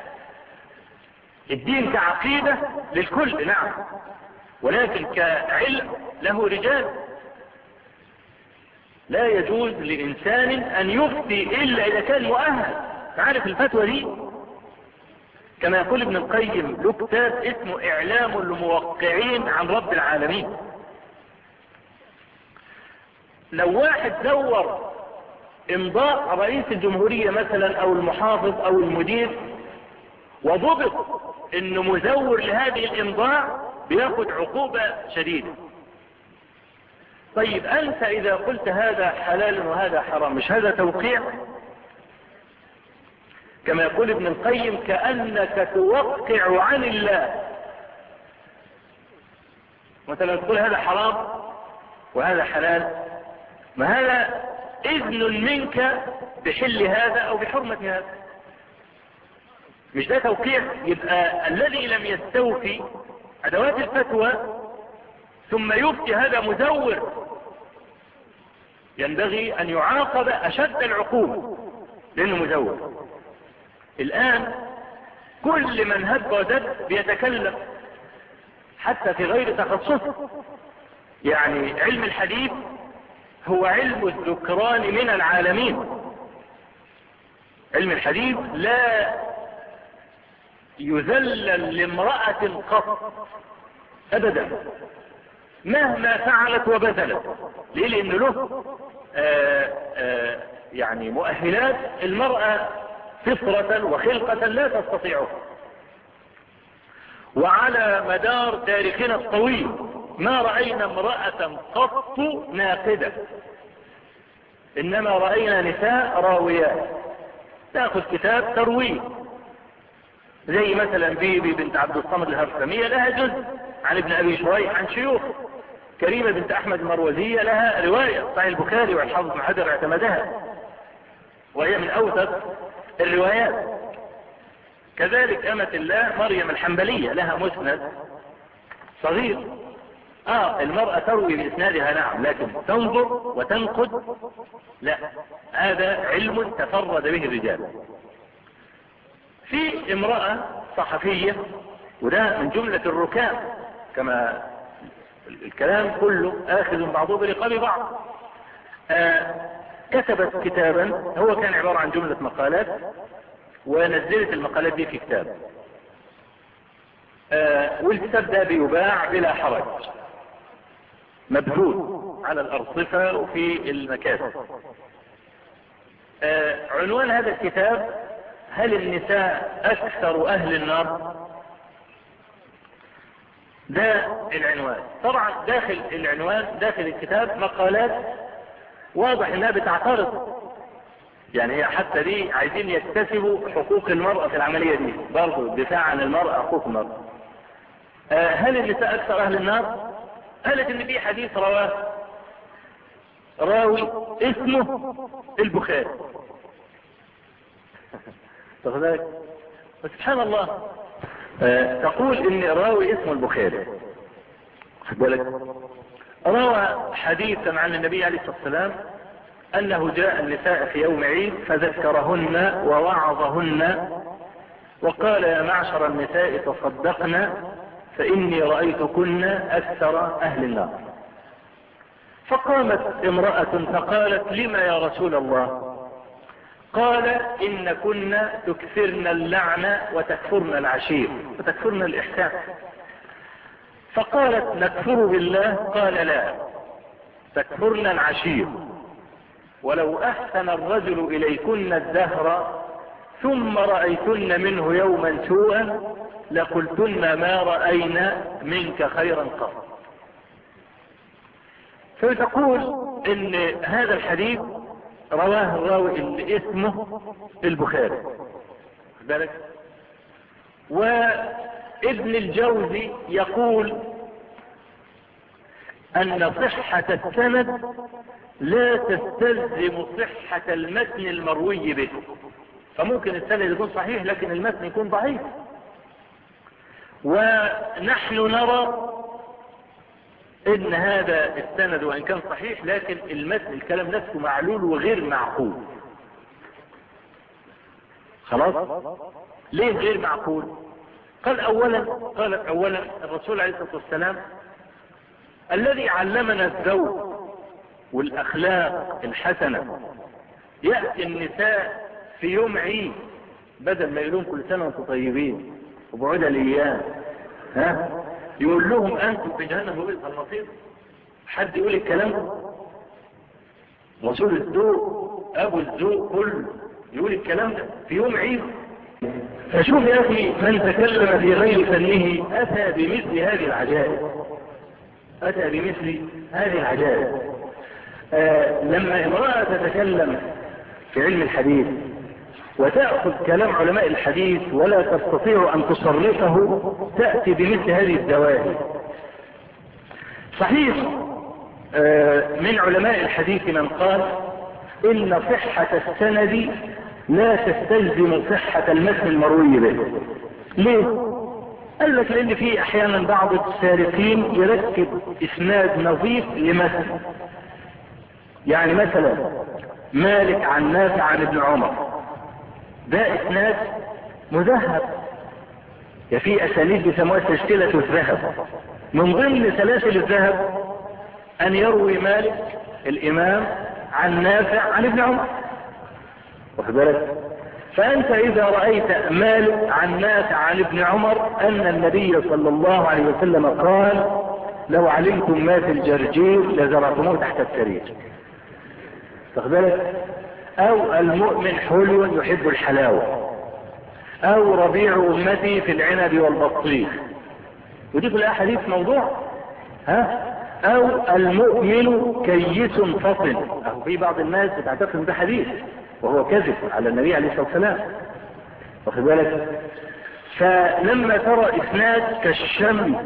الدين كعقيدة للكل نعم، ولكن كعلم له رجال. لا يجوز لإنسان أن يفتي إلا إذا كان مؤهل. تعرف الفتوى دي كما يقول ابن القيم له كتاب اسمه إعلام الموقعين عن رب العالمين. لو واحد زور امضاء رئيس الجمهورية مثلا او المحافظ او المدير وضبط انه مزور لهذه الامضاء بياخد عقوبة شديدة. طيب انت اذا قلت هذا حلال وهذا حرام مش هذا توقيع؟ كما يقول ابن القيم كأنك توقع عن الله. مثلا تقول هذا حرام وهذا حلال، ما هذا اذن منك بحل هذا او بحرمة هذا، مش ده توقيع؟ يبقى الذي لم يستوفي ادوات الفتوى ثم يفتي هذا مزور ينبغي ان يعاقب اشد العقوبة لانه مزور. الان كل من هب ودب بيتكلم حتى في غير تخصصه. يعني علم الحديث هو علم الذكران من العالمين. علم الحديث لا يذلل لامرأة قط ابدا مهما فعلت وبذلت. ليه؟ لانه له يعني مؤهلات المرأة فطرة وخلقة لا تستطيعه. وعلى مدار تاريخنا الطويل ما رأينا امرأة قط ناقدة، انما رأينا نساء راويات تأخذ كتاب ترويه، زي مثلا بيبي بنت عبد الصمد الهرسمية لها جزء عن ابن ابي شريح عن شيوخ. كريمة بنت احمد المروزية لها رواية صحيح البخاري والحافظ بن حجر اعتمدها وهي من اوثق الروايات. كذلك امة الله مريم الحنبلية لها مسند صغير. المرأة تروي باسنادها نعم، لكن تنظر وتنقد لا، هذا علم تفرد به الرجال. في امرأة صحفية وده من جملة الركام، كما الكلام كله آخذ بعضه برقاب بعض. كتبت كتابا هو كان عبارة عن جملة مقالات ونزلت المقالات دي في كتاب، والكتاب ده بيباع بلا حرج مبثوث على الأرصفة وفي المكاتب. عنوان هذا الكتاب: هل النساء أكثر أهل النار؟ ده العنوان. طبعا داخل العنوان داخل الكتاب مقالات واضح انها بتعترض، يعني هي حتى دي عايزين يكتسبوا حقوق المرأة في العملية دي، برضو الدفاع عن المرأة حقوق المرأة. هل النساء أكثر أهل النار؟ قالت ان في حديث رواه راوي اسمه البخاري. سبحان الله، تقول ان راوي اسمه البخاري روى حديثا عن النبي عليه الصلاة والسلام انه جاء النساء في يوم عيد فذكرهن ووعظهن وقال: يا معشر النساء تصدقن فاني رأيتكن اكثر اهل النار. فقامت امرأة فقالت: لما يا رسول الله؟ قال: إن كنا تكثرن اللعن وتكفرن العشير وتكفرن الإحسان. فقالت: نكفر بالله؟ قال: لا، تكفرن العشير. ولو أحسن الرجل إليكن الدهر ثم رأيتن منه يوما سوءا لقلتن ما رأينا منك خيرا قط. فتقول ان هذا الحديث رواه الراوي اللي اسمه البخاري بالك. وابن الجوزي يقول ان صحة السند لا تستلزم صحة المتن المروي به، فممكن السند يكون صحيح لكن المتن يكون ضعيف. ونحن نرى ان هذا السند وان كان صحيح لكن المتن الكلام نفسه معلول وغير معقول. خلاص ليه غير معقول؟ قال اولا الرسول عليه الصلاة والسلام الذي علمنا الذوق والاخلاق الحسنة يأتي النساء في يوم عيد بدل ما يقولون كل سنة وانتم طيبين وبعود الايام يقول لهم انتم في جهنم وبئس المصير. حد يقول الكلام ده؟ رسول الذوق ابو الذوق كله يقول الكلام ده في يوم عيد؟ فشوف يا اخي من تكلم في غير فنه اتى بمثل هذه العجائب. لما امرأة تتكلم في علم الحديث وتأخذ كلام علماء الحديث ولا تستطيع أن تصرفه تأتي بمثل هذه الدواهي. صحيح من علماء الحديث من قال إن صحة السند لا تستلزم صحة المتن المروي به. ليه؟ قال لك لأن في أحيانا بعض السارقين يركب إسناد نظيف لمتن، يعني مثلا مالك عن نافع عن ابن عمر، ده اسناد مذهب، في اسانيد بيسموها سلسلة الذهب. من ضمن سلاسل الذهب ان يروي مالك الامام عن نافع عن ابن عمر، واخد بالك؟ فانت اذا رأيت مالك عن نافع عن ابن عمر ان النبي صلى الله عليه وسلم قال لو علمتم ما في الجرجير لزرعتموه تحت السرير، واخد بالك؟ او المؤمن حلو يحب الحلاوة، او ربيع امتي في العنب والبطيخ، ودي كلها حديث موضوع. او المؤمن كيس فطن، او في بعض الناس بتعتقد ان ده حديث وهو كذب على النبي عليه الصلاة والسلام، واخد بالك؟ فلما ترى اسناد كالشمس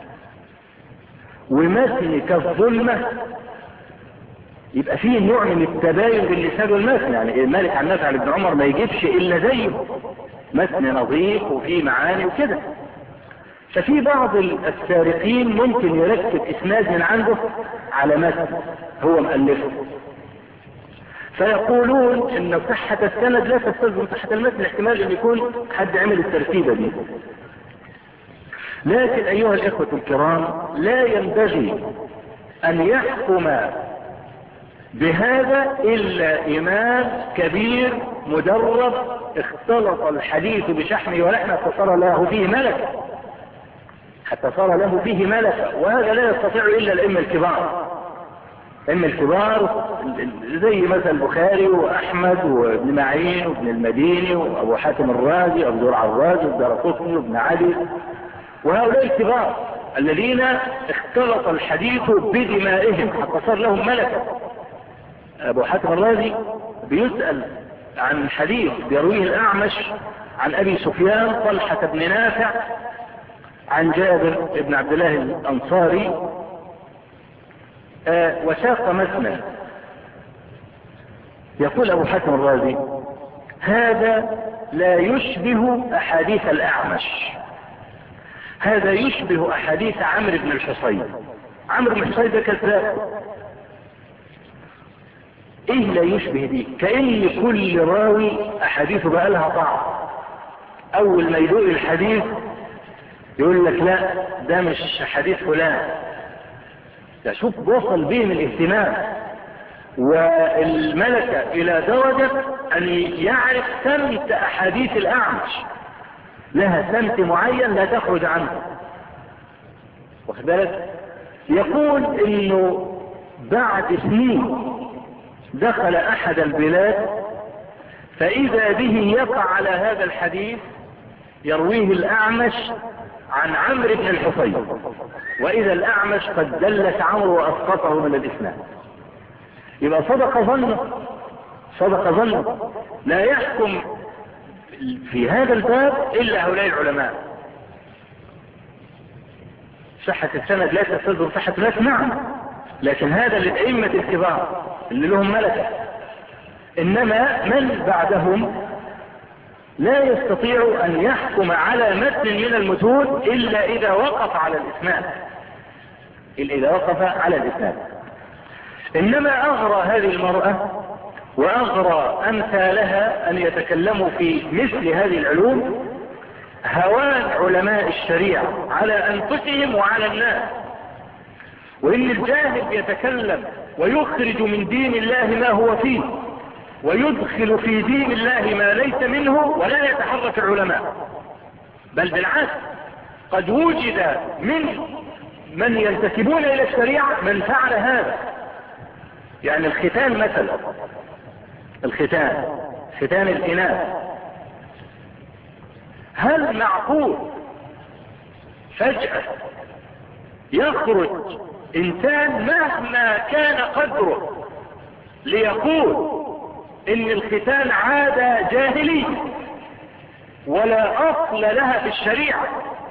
ومتن كالظلمة يبقى فيه نوع من التباين باللسان والمتن. يعني مالك عن نافع عن ابن عمر ما يجيبش الا زيه، متن نظيف وفيه معاني وكده. ففي بعض السارقين ممكن يركب اسناد من عنده على متن هو مؤلفه، فيقولون ان صحة السند لا تستلزم صحة المتن، احتمال ان يكون حد عمل التركيبة دي. لكن ايها الاخوة الكرام لا ينبغي ان يحكم بهذا إلا إمام كبير مدرب اختلط الحديث بشحمه ولحمه حتى صار له فيه ملكة، وهذا لا يستطيع إلا الأئمة الكبار. الأئمة الكبار زي مثلا البخاري وأحمد وابن معين وابن المديني وأبو حاتم الرازي وأبو زرع الرازي والدارقطني وابن عدي، وهؤلاء الكبار الذين اختلط الحديث بدمائهم حتى صار لهم ملكة. ابو حاتم الرازي بيسأل عن حديث يرويه الاعمش عن ابي سفيان طلحة بن نافع عن جابر بن عبد الله الانصاري وساق متنا. يقول ابو حاتم الرازي هذا لا يشبه احاديث الاعمش، هذا يشبه احاديث عمرو بن الحصين. عمرو بن الحصين ده كذاب. ايه لا يشبه دي؟ كأن كل راوي احاديثه بقى لها طعم، اول ما يدوق الحديث يقول لك لا ده مش حديث فلان. ده شوف وصل بهم الاهتمام والملكة الى درجة ان يعرف سمت احاديث الاعمش، لها سمت معين لا تخرج عنه، واخد بالك؟ يقول انه بعد سنين دخل احد البلاد فاذا به يقع على هذا الحديث يرويه الأعمش عن عمرو بن الحصين، وإذا الأعمش قد دلس عمرو وأسقطه من الإسناد، يبقى صدق ظنه. لا يحكم في هذا الباب إلا هؤلاء العلماء. صحة السند لا تستلزم صحة الناس، نعم، لكن هذا للأئمة الكبار اللي لهم ملكة، إنما من بعدهم لا يستطيع أن يحكم على متن من المتون إلا إذا وقف على الإسناد. إنما أغرى هذه المرأة وأغرى أمثالها أن يتكلموا في مثل هذه العلوم هوان علماء الشريعة على أنفسهم وعلى الناس، وإن الجاهل يتكلم ويخرج من دين الله ما هو فيه ويدخل في دين الله ما ليس منه ولا يتحرك العلماء، بل بالعكس قد وجد من ينتسبون إلى الشريعة من فعل هذا. يعني الختان مثلا، ختان الإناث، هل معقول فجأة يخرج إنسان مهما كان قدره ليقول إن الختان عادة جاهلية ولا أصل لها في الشريعة،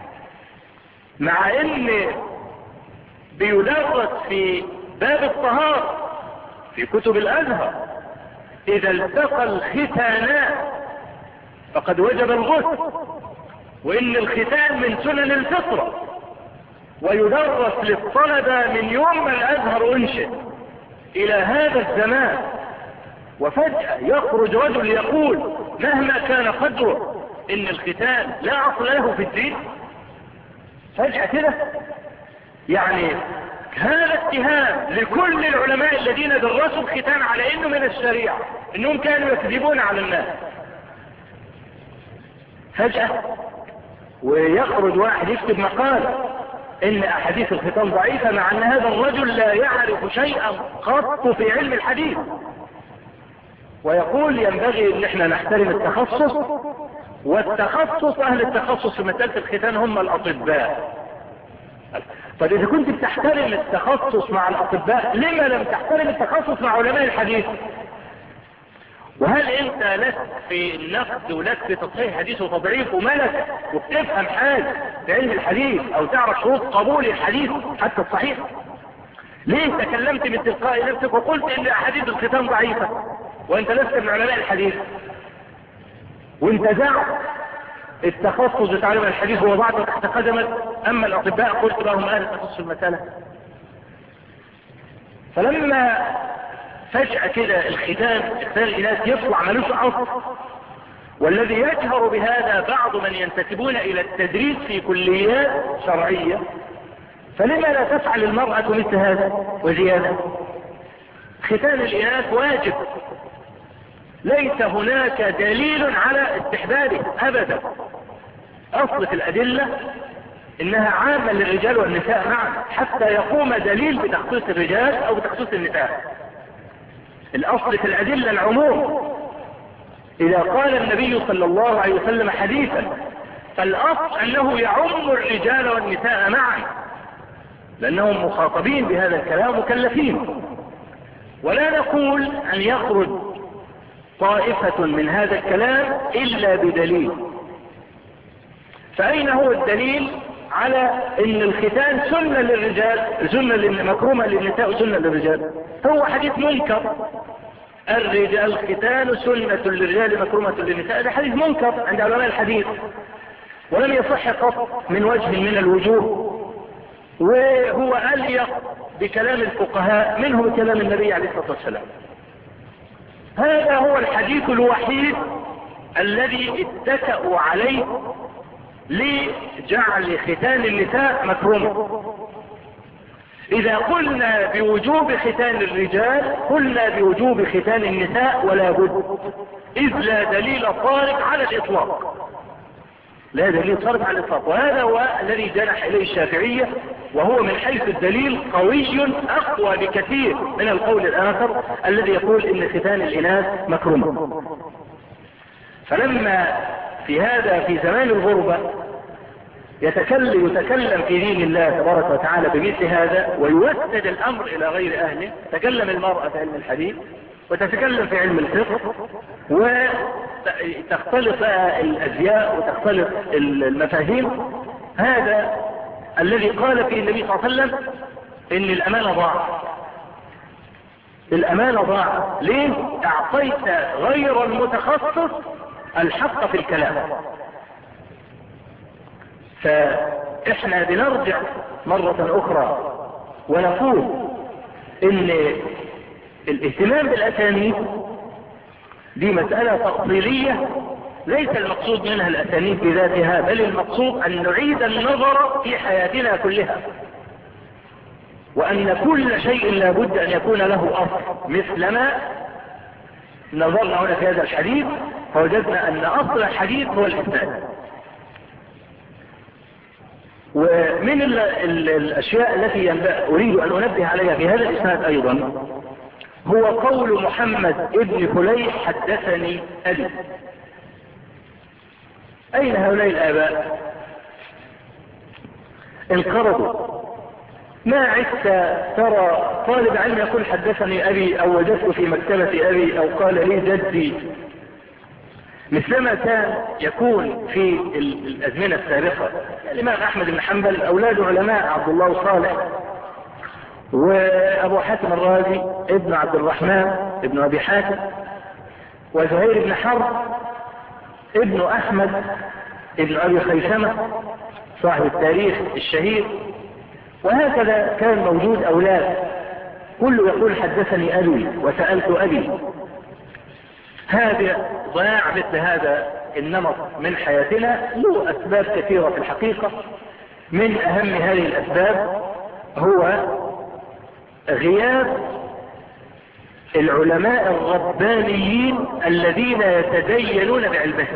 مع إن بيدرس في باب الطهارة في كتب الأزهر إذا التقى الختانان فقد وجب الغسل، وإن الختان من سنن الفطرة، ويدرس للطلبة من يوم ما الأزهر أنشئ إلى هذا الزمان، وفجأة يخرج رجل يقول مهما كان قدره إن الختان لا أصل له في الدين. فجأة كده يعني هذا اتهام لكل العلماء الذين درسوا الختان على انه من الشريعة، انهم كانوا يكذبون على الناس. فجأة ويخرج واحد يكتب مقال ان احاديث الختان ضعيفة، مع ان هذا الرجل لا يعرف شيئا قط في علم الحديث، ويقول ينبغي ان احنا نحترم التخصص، والتخصص اهل التخصص في مسألة الختان هم الاطباء. طيب اذا كنت بتحترم التخصص مع الاطباء، لما لم تحترم التخصص مع علماء الحديث؟ وهل انت لك في النقد ولك في تصحيح حديث وتضعيف وملك وبتفهم حاجة في علم الحديث او تعرف شروط قبول الحديث حتى الصحيح؟ ليه تكلمت من تلقاء نفسك وقلت ان احاديث الختان ضعيفة وانت لست من علماء الحديث، وانتزعت التخصص بتاع علماء الحديث هو بعض تحت قدمك، اما الاطباء قلت لهم اهل تخصص المسألة؟ فلما فجأة كده الختان الإناث يطلع ملوش أصل، والذي يجهر بهذا بعض من ينتسبون إلى التدريس في كليات شرعية، فلما لا تفعل المرأة مثل هذا وزيادة؟ ختان الإناث واجب، ليس هناك دليل على استحبابه أبدا. أصل في الأدلة إنها عامة للرجال والنساء معا، حتى يقوم دليل بتخصيص الرجال أو بتخصيص النساء. الأصل في الأدلة العموم. إذا قال النبي صلى الله عليه وسلم حديثا فالأصل أنه يعم الرجال والنساء معا، لأنهم مخاطبين بهذا الكلام مكلفين. ولا نقول أن يخرج طائفة من هذا الكلام إلا بدليل. فأين هو الدليل على أن الختان سنة للرجال، سنة مكرومة للنساء وسنة للرجال؟ هو حديث منكر، الرجال ختان سنة للرجال مكرومة للنساء، هذا حديث منكر عند علماء الحديث ولم يصح قط من وجه من الوجوه، وهو أليق بكلام الفقهاء منه بكلام النبي عليه الصلاة والسلام. هذا هو الحديث الوحيد الذي اتكأوا عليه لجعل ختان النساء مكرومة. إذا قلنا بوجوب ختان الرجال قلنا بوجوب ختان النساء ولا بد، إذ لا دليل صارف على الإطلاق، لا دليل صارف على الإطلاق. وهذا هو الذي جنح إليه الشافعية، وهو من حيث الدليل قوي أقوى بكثير من القول الآخر الذي يقول إن ختان الإناث مكرومة. فلما في زمان الغربة يتكلم في دين الله تبارك وتعالى بمثل هذا، ويوسد الأمر إلى غير أهله. تكلم المرأة في علم الحديث وتتكلم في علم الفقه، وتختلط الأزياء وتختلط المفاهيم. هذا الذي قال فيه النبي صلى الله عليه وسلم إن الأمانة ضاعت. الأمانة ضاعت ليه؟ أعطيت غير المتخصص الحق في الكلام. فإحنا بنرجع مرة أخرى ونقول إن الاهتمام بالأسانيد دي مسألة تفصيلية، ليس المقصود منها الأسانيد بذاتها، بل المقصود أن نعيد النظر في حياتنا كلها، وأن كل شيء لابد أن يكون له أصل. مثلما نظرنا هنا في هذا الحديث فوجدنا أن أصل الحديث هو الإسناد. ومن الأشياء التي أريد أن أنبه عليها في هذا الإسناد أيضا هو قول محمد ابن فليح حدثني أبي. أين هؤلاء الآباء؟ انقرضوا. ما عدت ترى طالب علم يقول حدثني أبي أو وجدت في مكتبة أبي أو قال لي جدي، مثلما كان يكون في الأزمنة السابقة. الإمام أحمد بن حنبل أولاد علماء، عبد الله صالح وأبو حاتم الرازي ابن عبد الرحمن ابن أبي حاتم، وزهير بن حرب ابن أحمد ابن أبي خيثمة صاحب التاريخ الشهير. وهكذا كان موجود أولاد كل يقول حدثني أبي وسألت أبي. هذا ضياع مثل هذا النمط من حياتنا له أسباب كثيرة في الحقيقة. من أهم هذه الأسباب هو غياب العلماء الربانيين الذين يتدينون بعلمهم.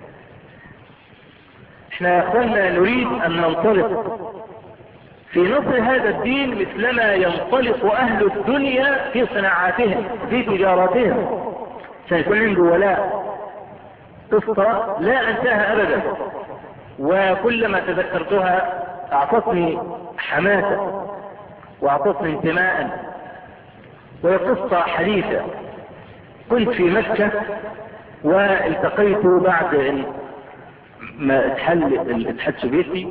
احنا يا اخوانا نريد ان ننطلق في نصر هذا الدين مثلما ينطلق اهل الدنيا في صناعاتهم في تجاراتهم. سيكون عنده ولاء قصة لا انساها ابدا، وكلما تذكرتها اعطتني حماسة واعطتني انتماء. وهي قصة حديثة. كنت في مكة والتقيت بعد ما اتحل الاتحاد السوفيتي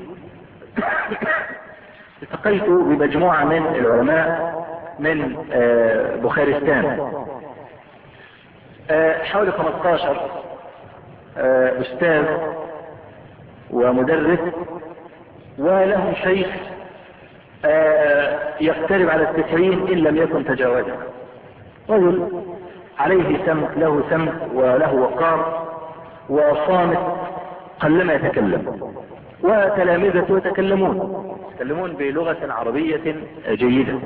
التقيت بمجموعة من العلماء من بخارستان، حوالي 15 أستاذ ومدرس، ولهم شيخ يقترب على 90 إن لم يكن تجاوزه. رجل عليه سمت، له سمت وله وقار وصامت، قلما يتكلم. وتلامذته يتكلمون بلغة عربية جيدة.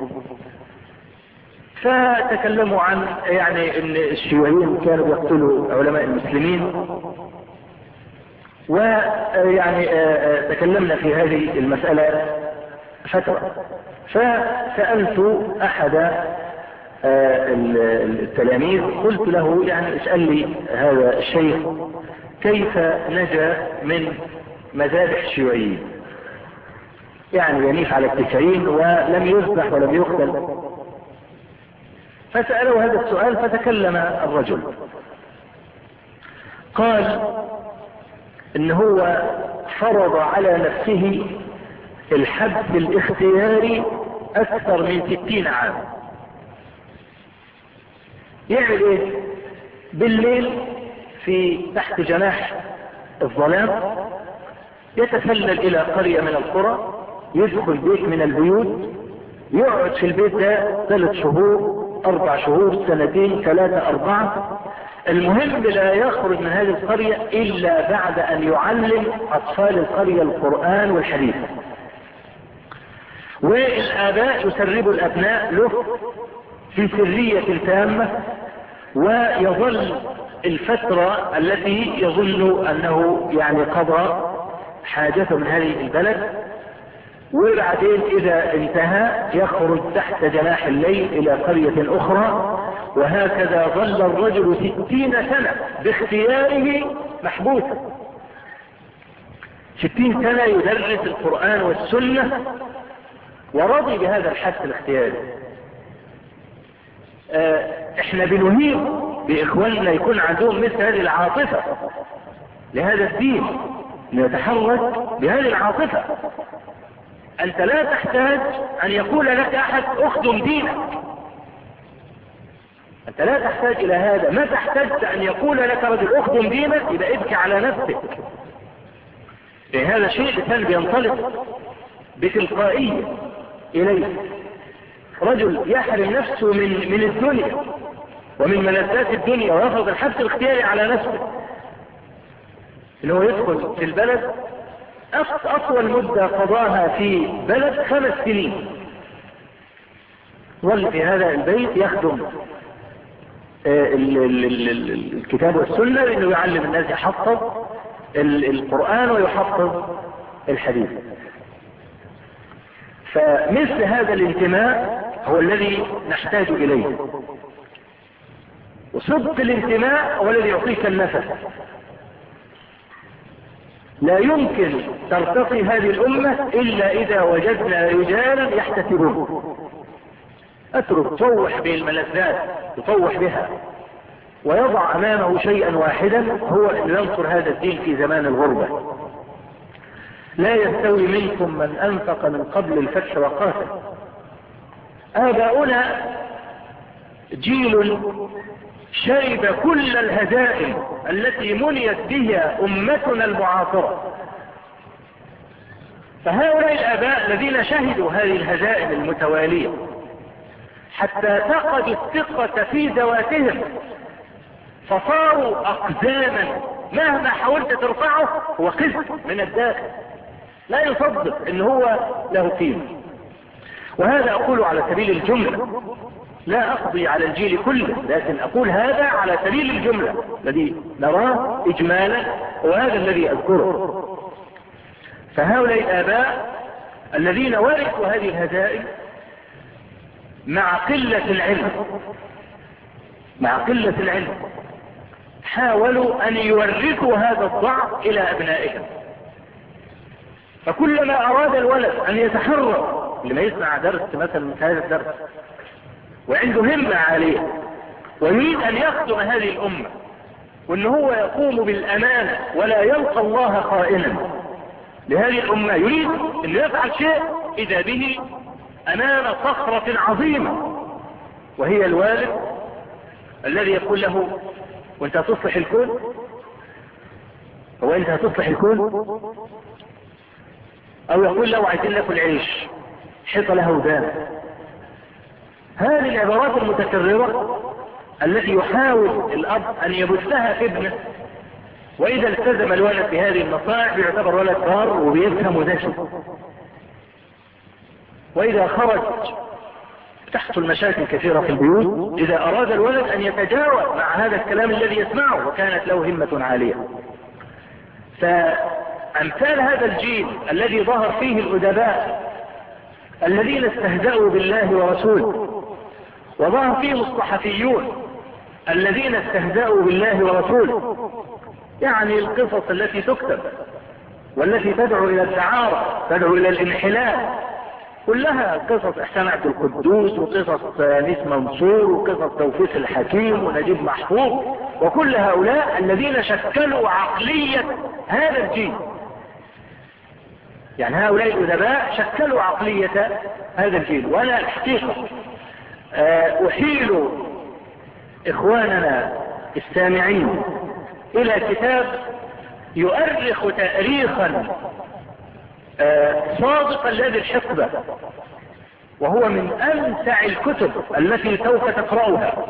فتكلموا عن يعني ان الشيوعيين كانوا يقتلوا علماء المسلمين، ويعني تكلمنا في هذه المسألة فترة. فسألت احد التلاميذ قلت له يعني اسأل لي هذا الشيخ كيف نجا من مذابح الشيوعيين، يعني ينيف على 90 ولم يذبح ولم يقتل. فسأله هذا السؤال فتكلم الرجل قال ان هو فرض على نفسه الحبس الاختياري اكثر من 60 عام. يعمل ايه؟ بالليل في تحت جناح الظلام يتسلل الى قرية من القرى، يدخل بيت من البيوت، يقعد في البيت ده 3 شهور 4 شهور 2 3 4. المهم لا يخرج من هذه القرية الا بعد ان يعلم اطفال القرية القرآن والحديث. والاباء يسربوا الابناء له في سرية تامة، ويظل الفترة التي يظن انه يعني قضى حاجته من هذه البلد، وبعدين اذا انتهى يخرج تحت جناح الليل الى قرية اخرى. وهكذا ظل الرجل 60 سنة باختياره محبوسا 60 سنة يدرس القرآن والسنة ورضي بهذا الحث الاختياري. احنا بنهيب بإخواننا يكون عندهم مثل هذه العاطفة لهذا الدين، ليتحرك بهذه العاطفة. أنت لا تحتاج أن يقول لك أحد أخدم دينك، أنت لا تحتاج إلى هذا. ما تحتاج أن يقول لك رجل أخدم دينك، إذا ابكي على نفسك. هذا شيء الإنسان بينطلق بتلقائية إليه. رجل يحرم نفسه من الدنيا ومن ملذات الدنيا ويفرض الحبس الاختياري على نفسه، إنه يدخل في البلد. أطول مدة قضاها في بلد 5 سنين، ظل في هذا البيت يخدم الكتاب والسنة، لأنه يعلم الناس يحفظ القرآن ويحفظ الحديث. فمثل هذا الانتماء هو الذي نحتاج إليه، وصدق الانتماء هو الذي يعطيك النفس. لا يمكن ترتقي هذه الأمة إلا إذا وجدنا رجالا يحتسبون. أترك تطوح بالملذات، يطوح بها ويضع أمامه شيئا واحدا، هو أن ينصر هذا الدين في زمان الغربة. لا يستوي منكم من أنفق من قبل الفتح وقاتل. آباؤنا جيل شرب كل الهزائم التي منيت بها أمتنا المعاصرة. فهؤلاء الآباء الذين شهدوا هذه الهزائم المتوالية حتى فقدوا الثقة في ذواتهم، فصاروا أقزاما، مهما حاولت ترفعه هو قزم من الداخل، لا يصدق ان هو له قيمة. وهذا أقول على سبيل الجملة، لا أقضي على الجيل كله، لكن أقول هذا على سبيل الجملة الذي نراه إجمالا، وهذا الذي أذكره. فهؤلاء الآباء الذين ورثوا هذه الهزائم مع قلة العلم حاولوا أن يورثوا هذا الضعف إلى أبنائهم. فكلما أراد الولد أن يتحرر، لما يسمع درس مثلا من هذا الدرس وعنده همة عالية ويريد أن يخدم هذه الأمة، وأن هو يقوم بالأمانة ولا يلقى الله خائنا لهذه الأمة، يريد أن يفعل شيء إذا به أمام صخرة عظيمة، وهي الوالد الذي يقول له: وانت هتصلح الكون؟ هو انت هتصلح الكون؟ او يقول له: عايزين ناكل عيش، حيطة له ودان. هذه العبارات المتكررة التي يحاول الأب أن يبثها في ابنه، وإذا التزم الولد بهذه النصائح يعتبر ولد بار وبيفهم وذكي، وإذا خرج تحصل مشاكل كثيرة في البيوت إذا أراد الولد أن يتجاوز مع هذا الكلام الذي يسمعه وكانت له همة عالية. فأمثال هذا الجيل الذي ظهر فيه الأدباء الذين استهزأوا بالله ورسوله، وظهر فيهم الصحفيون الذين استهزأوا بالله ورسوله، يعني القصص التي تكتب والتي تدعو إلى الدعارة، تدعو إلى الانحلال، كلها قصص إحسان عبد القدوس وقصص نيس منصور وقصص توفيق الحكيم ونجيب محفوظ، وكل هؤلاء الذين شكلوا عقلية هذا الجيل. يعني هؤلاء الأدباء شكلوا عقلية هذا الجيل. وأنا الحقيقة أحيل إخواننا السامعين إلى كتاب يؤرخ تأريخا صادقا لهذه الحقبة، وهو من أمتع الكتب التي سوف تقرأها،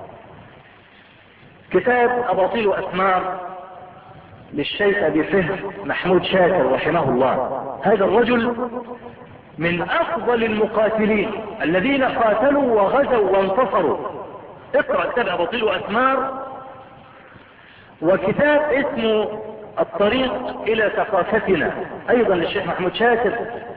كتاب أباطيل أثمار للشيخ أبي فهر محمود شاكر رحمه الله. هذا الرجل من أفضل المقاتلين الذين قاتلوا وغزوا وانتصروا. اقرأ كتاب أباطيل أثمار، وكتاب اسمه الطريق إلى ثقافتنا أيضا للشيخ محمود شاكر،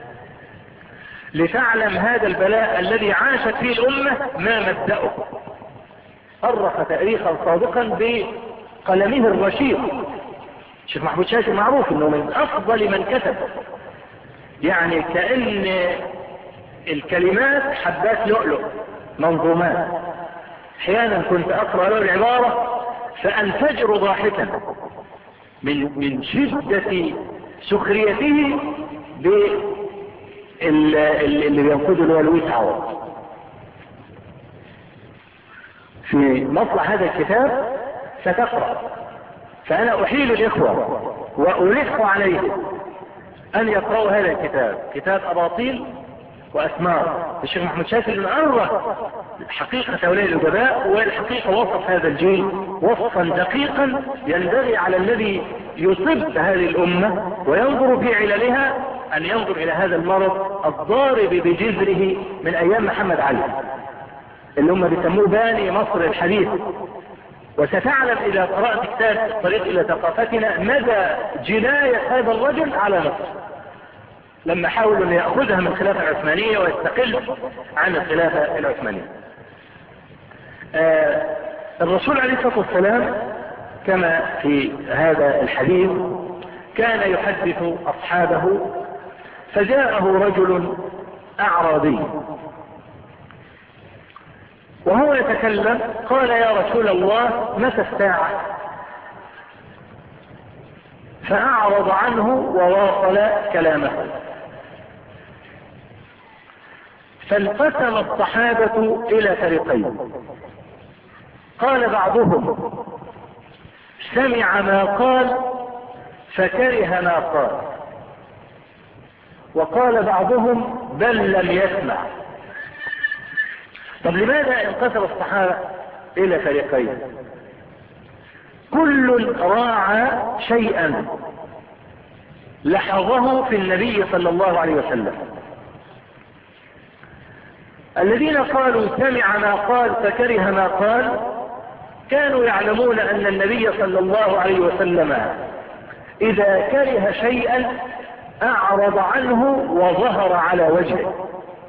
لتعلم هذا البلاء الذي عاشت فيه الأمة ما مبدأه. أرخ تاريخا صادقا بقلمه الرشيد الشيخ محمود شاكر معروف انه من افضل من كتب، يعني كأن الكلمات حبات لؤلؤ منظومات. احيانا كنت اقرأ له العبارة فانفجر ضاحكا من شدة سخريته اللي بينقذه اللي هو لويس عوض. في مطلع هذا الكتاب ستقرأ، فأنا أحيل الإخوة وألح عليهم أن يقرأوا هذا الكتاب، كتاب أباطيل وأسمار الشيخ محمود شاكر، من أرى حقيقة هؤلاء الأدباء، والحقيقة وصف هذا الجيل وصفا دقيقا ينبغي على الذي يصب هذه الأمة وينظر في عللها أن ينظر إلى هذا المرض الضارب بجذره من أيام محمد علي اللي هم بيسموه باني مصر الحديث. وستعلم إذا قرأت كتاب الطريق إلى ثقافتنا مدى جناية هذا الرجل على مصر لما حاولوا أن يأخذها من الخلافة العثمانية ويستقل عن الخلافة العثمانية. الرسول عليه الصلاة والسلام كما في هذا الحديث كان يحدث أصحابه، فجاءه رجل أعرابي وهو يتكلم قال يا رسول الله متى الساعة؟ فأعرض عنه وواصل كلامه. فانقسم الصحابة إلى فريقين، قال بعضهم سمع ما قال فكره ما قال، وقال بعضهم بل لم يسمع. طب لماذا انقسم الصحابة إلى فريقين؟ كل راعى شيئا لحظه في النبي صلى الله عليه وسلم. الذين قالوا سمع ما قال فكره ما قال كانوا يعلمون أن النبي صلى الله عليه وسلم إذا كره شيئا أعرض عنه وظهر على وجهه.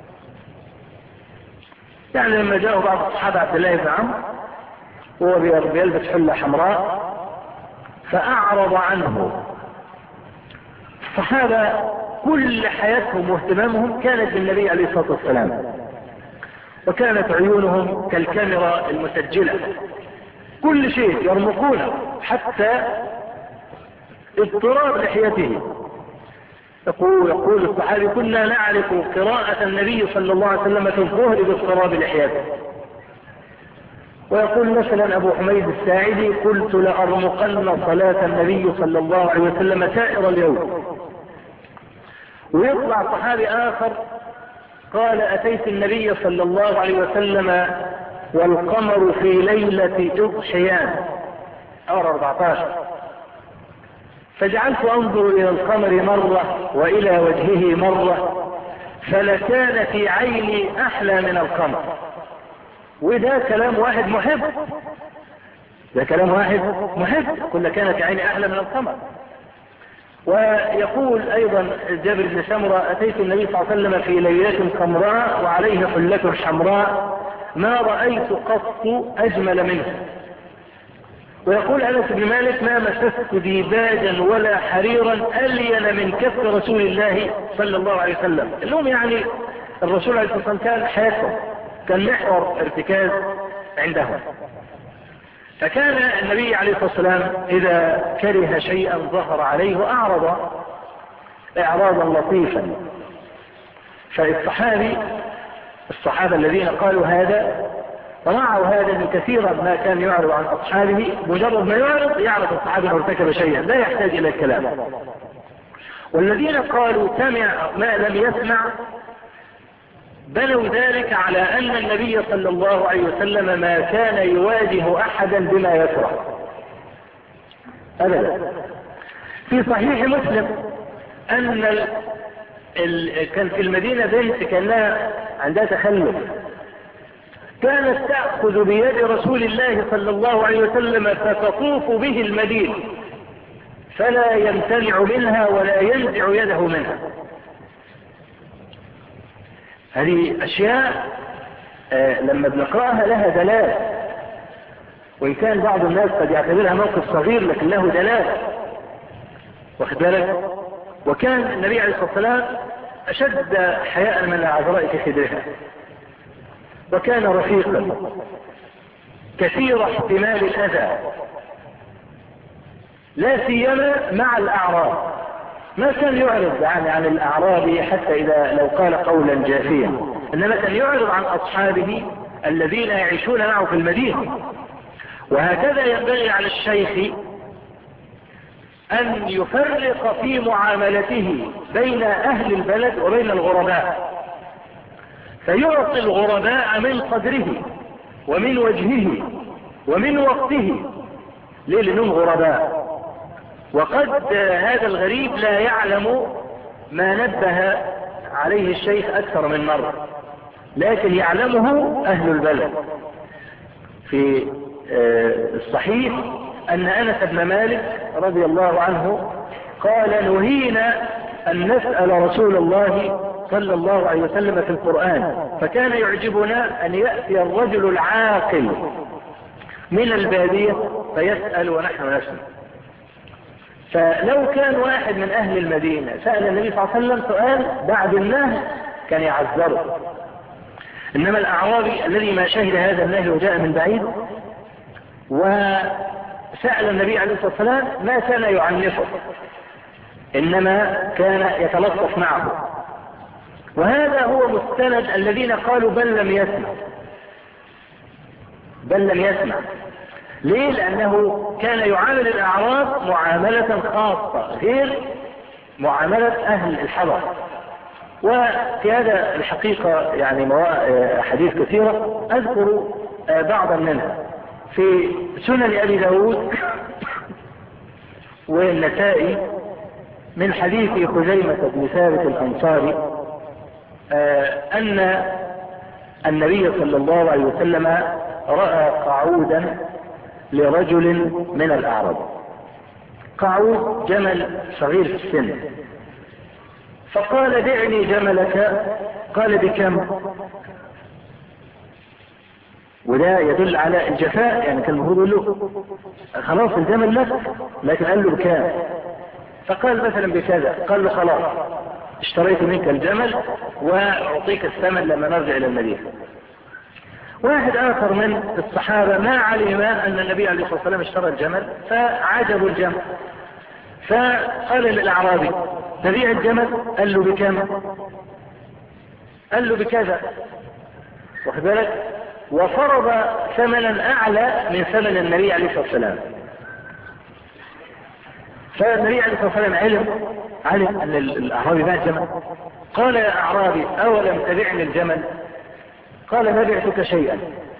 يعني لما جاءوا بعض الصحابة عبد الله بن عمرو وهو بيلبس حلة حمراء فأعرض عنه. الصحابة كل حياتهم واهتمامهم كانت بالنبي عليه الصلاة والسلام، وكانت عيونهم كالكاميرا المسجلة، كل شيء يرمقونه حتى اضطراب لحيته. يقول الصحابي كنا نعرف قراءة النبي صلى الله عليه وسلم في الظهر باضطراب لحيته. ويقول مثلا أبو حميد الساعدي قلت لأرمقن صلاة النبي صلى الله عليه وسلم سائر اليوم. ويطلع صحابي آخر قال أتيت النبي صلى الله عليه وسلم والقمر في ليلة إضحيان أور 14، فجعلت أنظر إلى القمر مرة وإلى وجهه مرة فلكان في عيني أحلى من القمر. وده كلام واحد محب، ده كلام واحد محب، كل كان في عيني أحلى من القمر. ويقول أيضا جابر بن سمرة أتيت النبي صلى الله عليه وسلم في ليلة حمراء وعليه حلة حمراء ما رأيت قط أجمل منه. ويقول أنس بن مالك ما مسست ديباجا ولا حريرا ألين من كف رسول الله صلى الله عليه وسلم. اللهم يعني الرسول عليه الصلاة والسلام كان حياتهم، كان محور ارتكاز عندهم. فكان النبي عليه الصلاة والسلام إذا كره شيئا ظهر عليه وأعرض إعراضا لطيفا. الصحابة الذين قالوا هذا رعوا هذا من كثيرا ما كان يعرض عن أصحابه، مجرد ما يعرض الصحابة أنه ارتكب شيئا لا يحتاج إلى الكلام. والذين قالوا سمع ما لم يسمع بنوا ذلك على أن النبي صلى الله عليه وسلم ما كان يواجه أحدا بما يكره أبدا. في صحيح مسلم أن كان في المدينة بنت كانها عندها تخلف، كانت تأخذ بيد رسول الله صلى الله عليه وسلم فتطوف به المدينة فلا يمتنع منها ولا ينزع يده منها. هذه أشياء لما بنقرأها لها دلالة، وإن كان بعض الناس قد يعتبرها موقف صغير لكن له دلالة. واخد بالك؟ وكان النبي عليه الصلاة والسلام أشد حياء من العذراء في خدرها، وكان رفيقا كثير احتمال الأذى، لا سيما مع الأعراب. ما كان يعرض عن الأعراب حتى إذا لو قال قولا جافيا، إنما كان يعرض عن أصحابه الذين يعيشون معه في المدينة. وهكذا ينبغي على الشيخ أن يفرق في معاملته بين أهل البلد وبين الغرباء، فيعطي الغرباء من قدره ومن وجهه ومن وقته. ليه؟ لأنهم غرباء، وقد هذا الغريب لا يعلم ما نبه عليه الشيخ أكثر من مرة، لكن يعلمه أهل البلد. في الصحيح أن أنس بن مالك رضي الله عنه قال: نهينا أن نسأل رسول الله صلى الله عليه وسلم في القرآن، فكان يعجبنا أن يأتي الرجل العاقل من البادية فيسأل ونحن نسمع. فلو كان واحد من أهل المدينة سأل النبي صلى الله عليه وسلم سؤال بعد النهي كان يعذره، إنما الأعرابي الذي ما شهد هذا النهي وجاء من بعيد وسأل النبي عليه الصلاة والسلام ما كان يعنفه، إنما كان يتلطف معه. وهذا هو مستند الذين قالوا بل لم يسمع، بل لم يسمع. ليه؟ لأنه كان يعامل الأعراب معاملة خاصة غير معاملة أهل الحضر. وفي هذا الحقيقة يعني حديث كثيرة أذكر بعضا منها في سنن أبي داود والنسائي من حديث خزيمة بن ثابت الأنصاري أن النبي صلى الله عليه وسلم رأى قعودا لرجل من الأعراب، قعود جمل صغير في السن، فقال: دعني جملك. قال: بكم؟ وده يدل على الجفاء، يعني كان المفروض يقول له خلاص الجمل لك، لكن قال له بكام؟ فقال مثلا بكذا. قال له: خلاص اشتريت منك الجمل واعطيك الثمن لما نرجع الى المدينة. واحد آخر من الصحابة ما علم أن النبي عليه الصلاة والسلام اشترى الجمل فعجبوا الجمل، فقال للأعرابي: تبيع الجمل؟ قال له: بكم؟ قال له: بكذا. واخد بالك؟ وفرض ثمنا أعلى من ثمن النبي عليه الصلاة والسلام. فالنبي عليه الصلاة والسلام علم أن الأعرابي باع الجمل. قال: يا أعرابي أولم تبعني الجمل؟ قال: ما بعتك شيئا.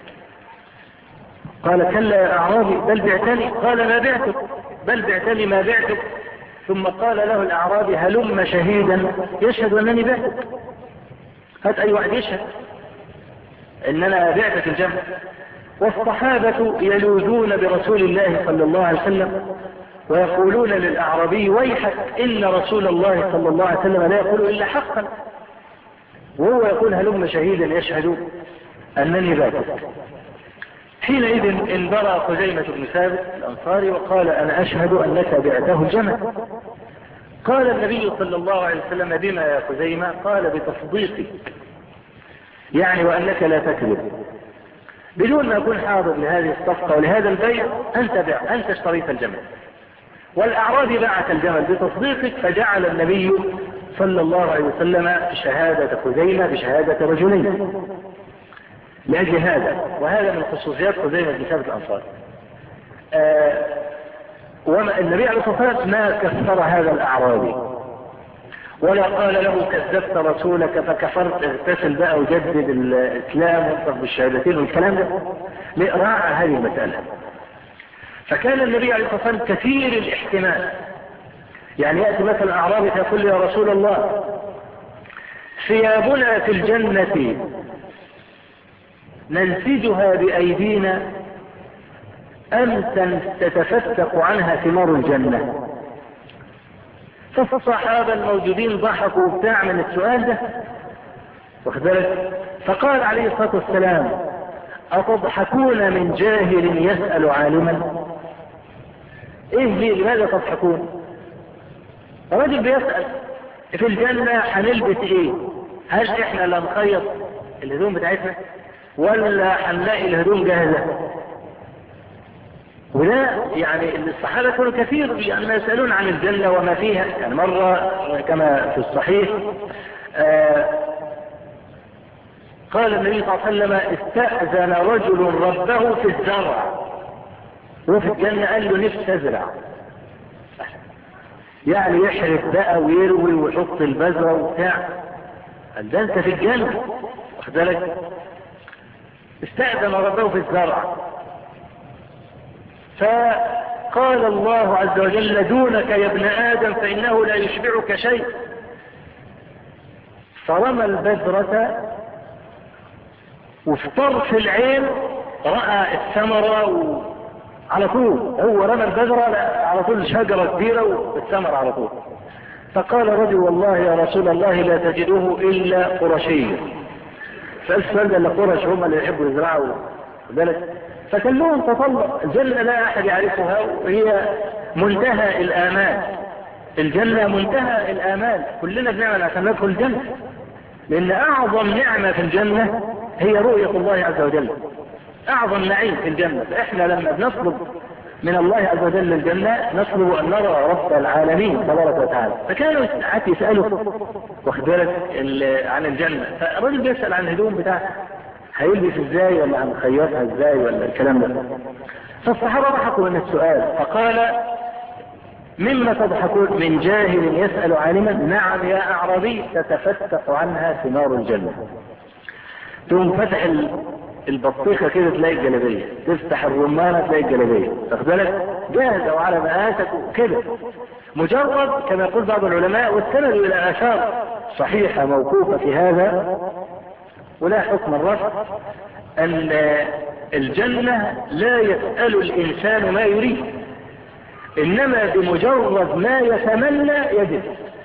قال: كلا يا أعرابي بل بعتني. قال: ما بعتك، بل بعتني ما بعتك. ثم قال له الأعرابي: هلم شهيدا يشهد أنني بعتك. هات أي واحد يشهد إن أنا بعتك الجمل. والصحابة يلوذون برسول الله صلى الله عليه وسلم ويقولون للأعرابي: ويحك إن رسول الله صلى الله عليه وسلم لا يقول إلا حقا، وهو يقول هلم شهيدا يشهد أنني بعتك. حينئذ انبرى خزيمة بن ثابت الأنصاري وقال: أنا أشهد أنك بعته الجمل. قال النبي صلى الله عليه وسلم: بما يا خزيمة؟ قال: بتصديقك، يعني وأنك لا تكذب. بدون ما أكون حاضر لهذه الصفقة ولهذا البيع أنت اشتريت الجمل، والأعرابي باعك الجمل بتصديقك. فجعل النبي صلى الله عليه وسلم شهادة خزيمة بشهادة رجلين لأجل هذا. وهذا من خصوصيات خزيمة بن ثابت الأنصاري. والنبي عليه الصلاة والسلام ما كفر هذا الأعرابي ولا قال له كذبت رسولك فكفرت، اغتسل بقى وجدد الإسلام وانصف بالشهادتين والكلام ده. راعى هذه المسألة. فكان النبي عليه الصلاة والسلام كثير الاحتمال، يعني يأتي مثلا أعرابي يقول: يا رسول الله ثيابنا في الجنة ننسجها بأيدينا أم تتفتق عنها ثمار الجنة؟ فالصحابة الموجودين ضحكوا وبتاع من السؤال ده، واخد بالك؟ فقال عليه الصلاة والسلام: أتضحكون من جاهل يسأل عالما؟ ايه ليه؟ لماذا تضحكون؟ الرجل بيسأل في الجنة هنلبس ايه؟ هل احنا اللي هنخيط الهدوم بتاعتنا ولا هنلاقي الهدوم جاهزة؟ وده يعني الصحابة كانوا كثير يعني ما يسألون عن الجنة وما فيها. يعني مرة كما في الصحيح قال النبي صلى الله عليه وسلم استأذن رجل ربه في الزرع، وفي الجنة قال له نفسي ازرع، يعني يحرث بقى ويروي ويحط البذرة وبتاع. قال ده انت في الجنة، واخد بالك؟ استأذن ربه في الزرع، فقال الله عز وجل دونك يا ابن آدم فإنه لا يشبعك شيء. فرمى البذرة وفي طرف العين رأى الثمرة على طول، هو رمى البذرة على طول شجرة كبيرة والثمرة على طول. فقال رجل والله يا رسول الله لا تجده إلا قرشيا. فالسؤال اللي قرش هم اللي يحبوا يزرعوا بالك، فكان لهم تطلع. الجنة لا أحد يعرفها وهي منتهى الآمال. الجنة منتهى الآمال، كلنا بنعمل عشان ندخل الجنة، لأن أعظم نعمة في الجنة هي رؤية الله عز وجل، أعظم نعيم في الجنة. فإحنا لما بنطلب من الله عز وجل الجنة نطلب أن نرى رب العالمين تبارك وتعالى. فكانوا ساعات يسألوا واخد بالك عن الجنة، فالرجل بيسأل عن الهدوم بتاعته هيلبس ازاي ولا هنخيطها ازاي ولا الكلام ده. فالصحابة ضحكوا من السؤال، فقال مما تضحكون؟ من جاهل يسأل عالما؟ نعم يا أعرابي تتفتح عنها ثمار الجنة. تقوم فتح البطيخة كده تلاقي الجلابية، تفتح الرمانة تلاقي الجلابية، واخد بالك؟ جاهزة وعلى مقاسك وكده. مجرد كما يقول بعض العلماء والسند إلى آثار صحيحة موقوفة في هذا ولا حكم الرفع، أن الجنة لا يسأل الإنسان ما يريد، إنما بمجرد ما يتمنى يجد.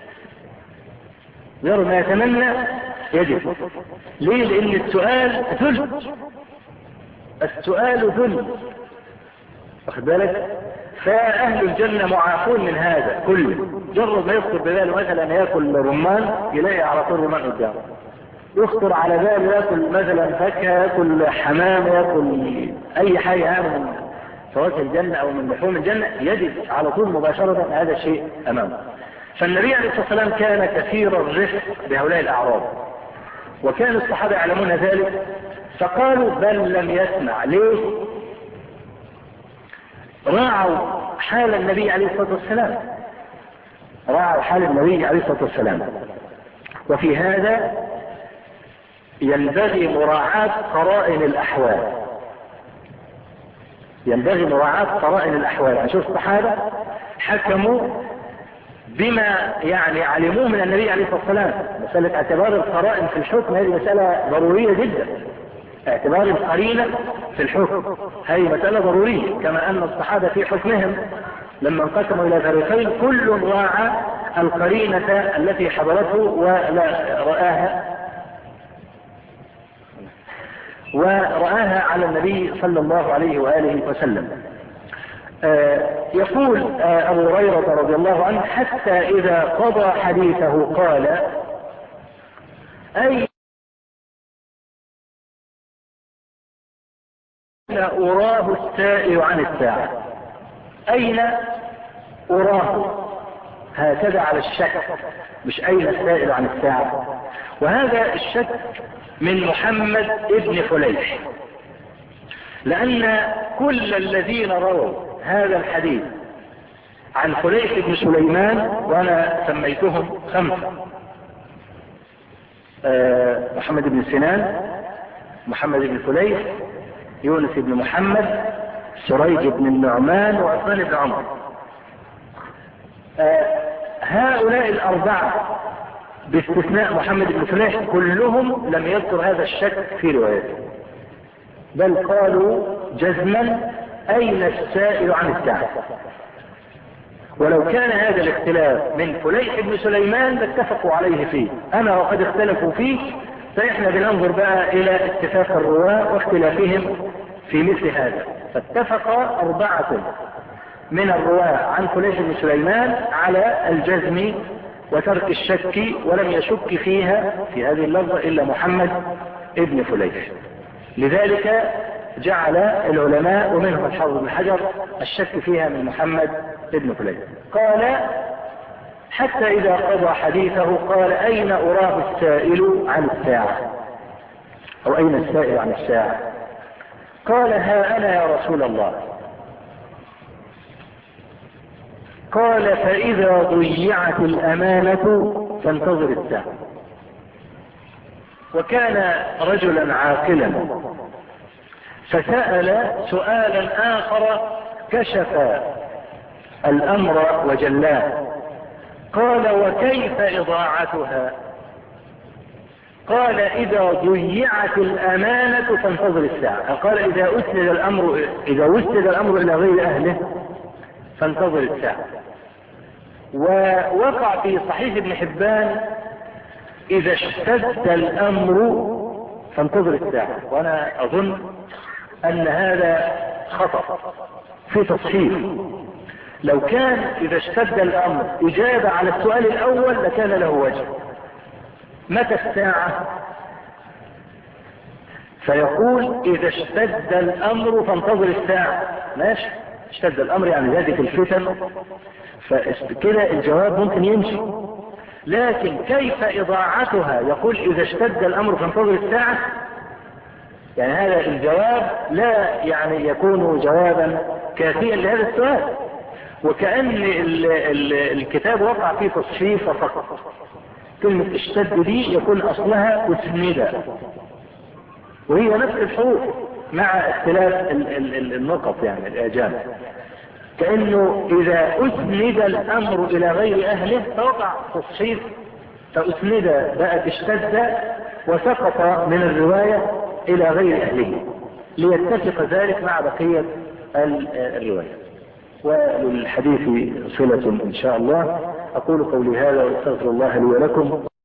مجرد ما يتمنى يجد. ليه؟ لأن السؤال ذل، السؤال ذل، واخد بالك؟ فأهل الجنة معافون من هذا كله. مجرد ما يخطر بباله مثلا يأكل رمان يلاقي على طول رمان قدامه، يخطر على باله يأكل مثلا فاكهة، يأكل حمام، يأكل أي حاجة من فواكه الجنة أو من لحوم الجنة، يجد على طول مباشرة هذا الشيء أمامه. فالنبي عليه الصلاة والسلام كان كثير الرفق بهؤلاء الأعراب، وكان الصحابة يعلمون ذلك، فقالوا بل لم يسمع. ليه؟ راعوا حال النبي عليه الصلاة والسلام، راعوا حال النبي عليه الصلاة والسلام. وفي هذا ينبغي مراعاة قرائن الأحوال، ينبغي مراعاة قرائن الأحوال. أشوف الصحابة حكموا بما يعني علموه من النبي عليه الصلاة والسلام. مسألة اعتبار القرائن في الحكم هذه مسألة ضرورية جدا، اعتبار القرينة في الحكم هذه مسألة ضرورية. كما أن الصحابة في حكمهم لما انقسموا إلى فريقين كل راعى القرينة التي حضرته ورآها على النبي صلى الله عليه وآله وسلم. يقول أبو هريرة رضي الله عنه حتى إذا قضى حديثه قال أين أراه السائل عن الساعة؟ أين أراه؟ هكذا على الشك، مش أين السائل عن الساعة. وهذا الشك من محمد ابن فليح، لأن كل الذين رووا هذا الحديث عن فليح بن سليمان، وأنا سميتهم 5: محمد بن سنان، محمد بن فليح، يونس بن محمد، سريج بن النعمان، وعثمان بن عمر. هؤلاء الأربعة باستثناء محمد بن فليح كلهم لم يذكر هذا الشك في روايته، بل قالوا جزما أين السائل عن الساعة. ولو كان هذا الاختلاف من فليح بن سليمان لاتفقوا عليه فيه، أما وقد اختلفوا فيه فإحنا بننظر بقى إلى اتفاق الرواة واختلافهم في مثل هذا. فاتفق 4 من الرواة عن فليح بن سليمان على الجزم وترك الشك، ولم يشك فيها في هذه اللفظة إلا محمد ابن فليح. لذلك جعل العلماء ومنهم الحافظ بن حجر الشك فيها من محمد ابن فليح. قال حتى إذا قضى حديثه قال أين أراه السائل عن الساعة، أو أين السائل عن الساعة؟ قال ها أنا يا رسول الله. قال فإذا ضيعت الأمانة فانتظر الساعة. وكان رجلا عاقلا فسأل سؤالا آخر كشف الأمر وجلاه. قال وكيف إضاعتها؟ قال إذا ضيعت الأمانة فانتظر الساعة. قال إذا وسد الأمر إلى غير أهله فانتظر الساعة. ووقع في صحيح ابن حبان إذا اشتد الأمر فانتظر الساعة، وأنا أظن أن هذا خطأ في تصحيح. لو كان إذا اشتد الأمر إجابة على السؤال الأول لكان له وجه. متى الساعة؟ فيقول إذا اشتد الأمر فانتظر الساعة، ماشي، اشتد الأمر يعني زادت الفتن، فكده الجواب ممكن يمشي. لكن كيف إضاعتها؟ يقول إذا اشتد الأمر فانتظر الساعة، يعني هذا الجواب لا يعني يكون جوابا كافيا لهذا السؤال، وكأن الكتاب وقع فيه تصحيف فقط. كلمة اشتد دي يكون أصلها أسند، وهي نفس الحروف مع اختلاف النقط، يعني الإعجام. كأنه إذا أسند الأمر إلى غير أهله فوقع تصحيف، فأسند بقت اشتد وسقط من الرواية إلى غير أهله ليتفق ذلك مع بقية الرواية. وللحديث صلة إن شاء الله. أقول قولي هذا وأستغفر الله لي ولكم.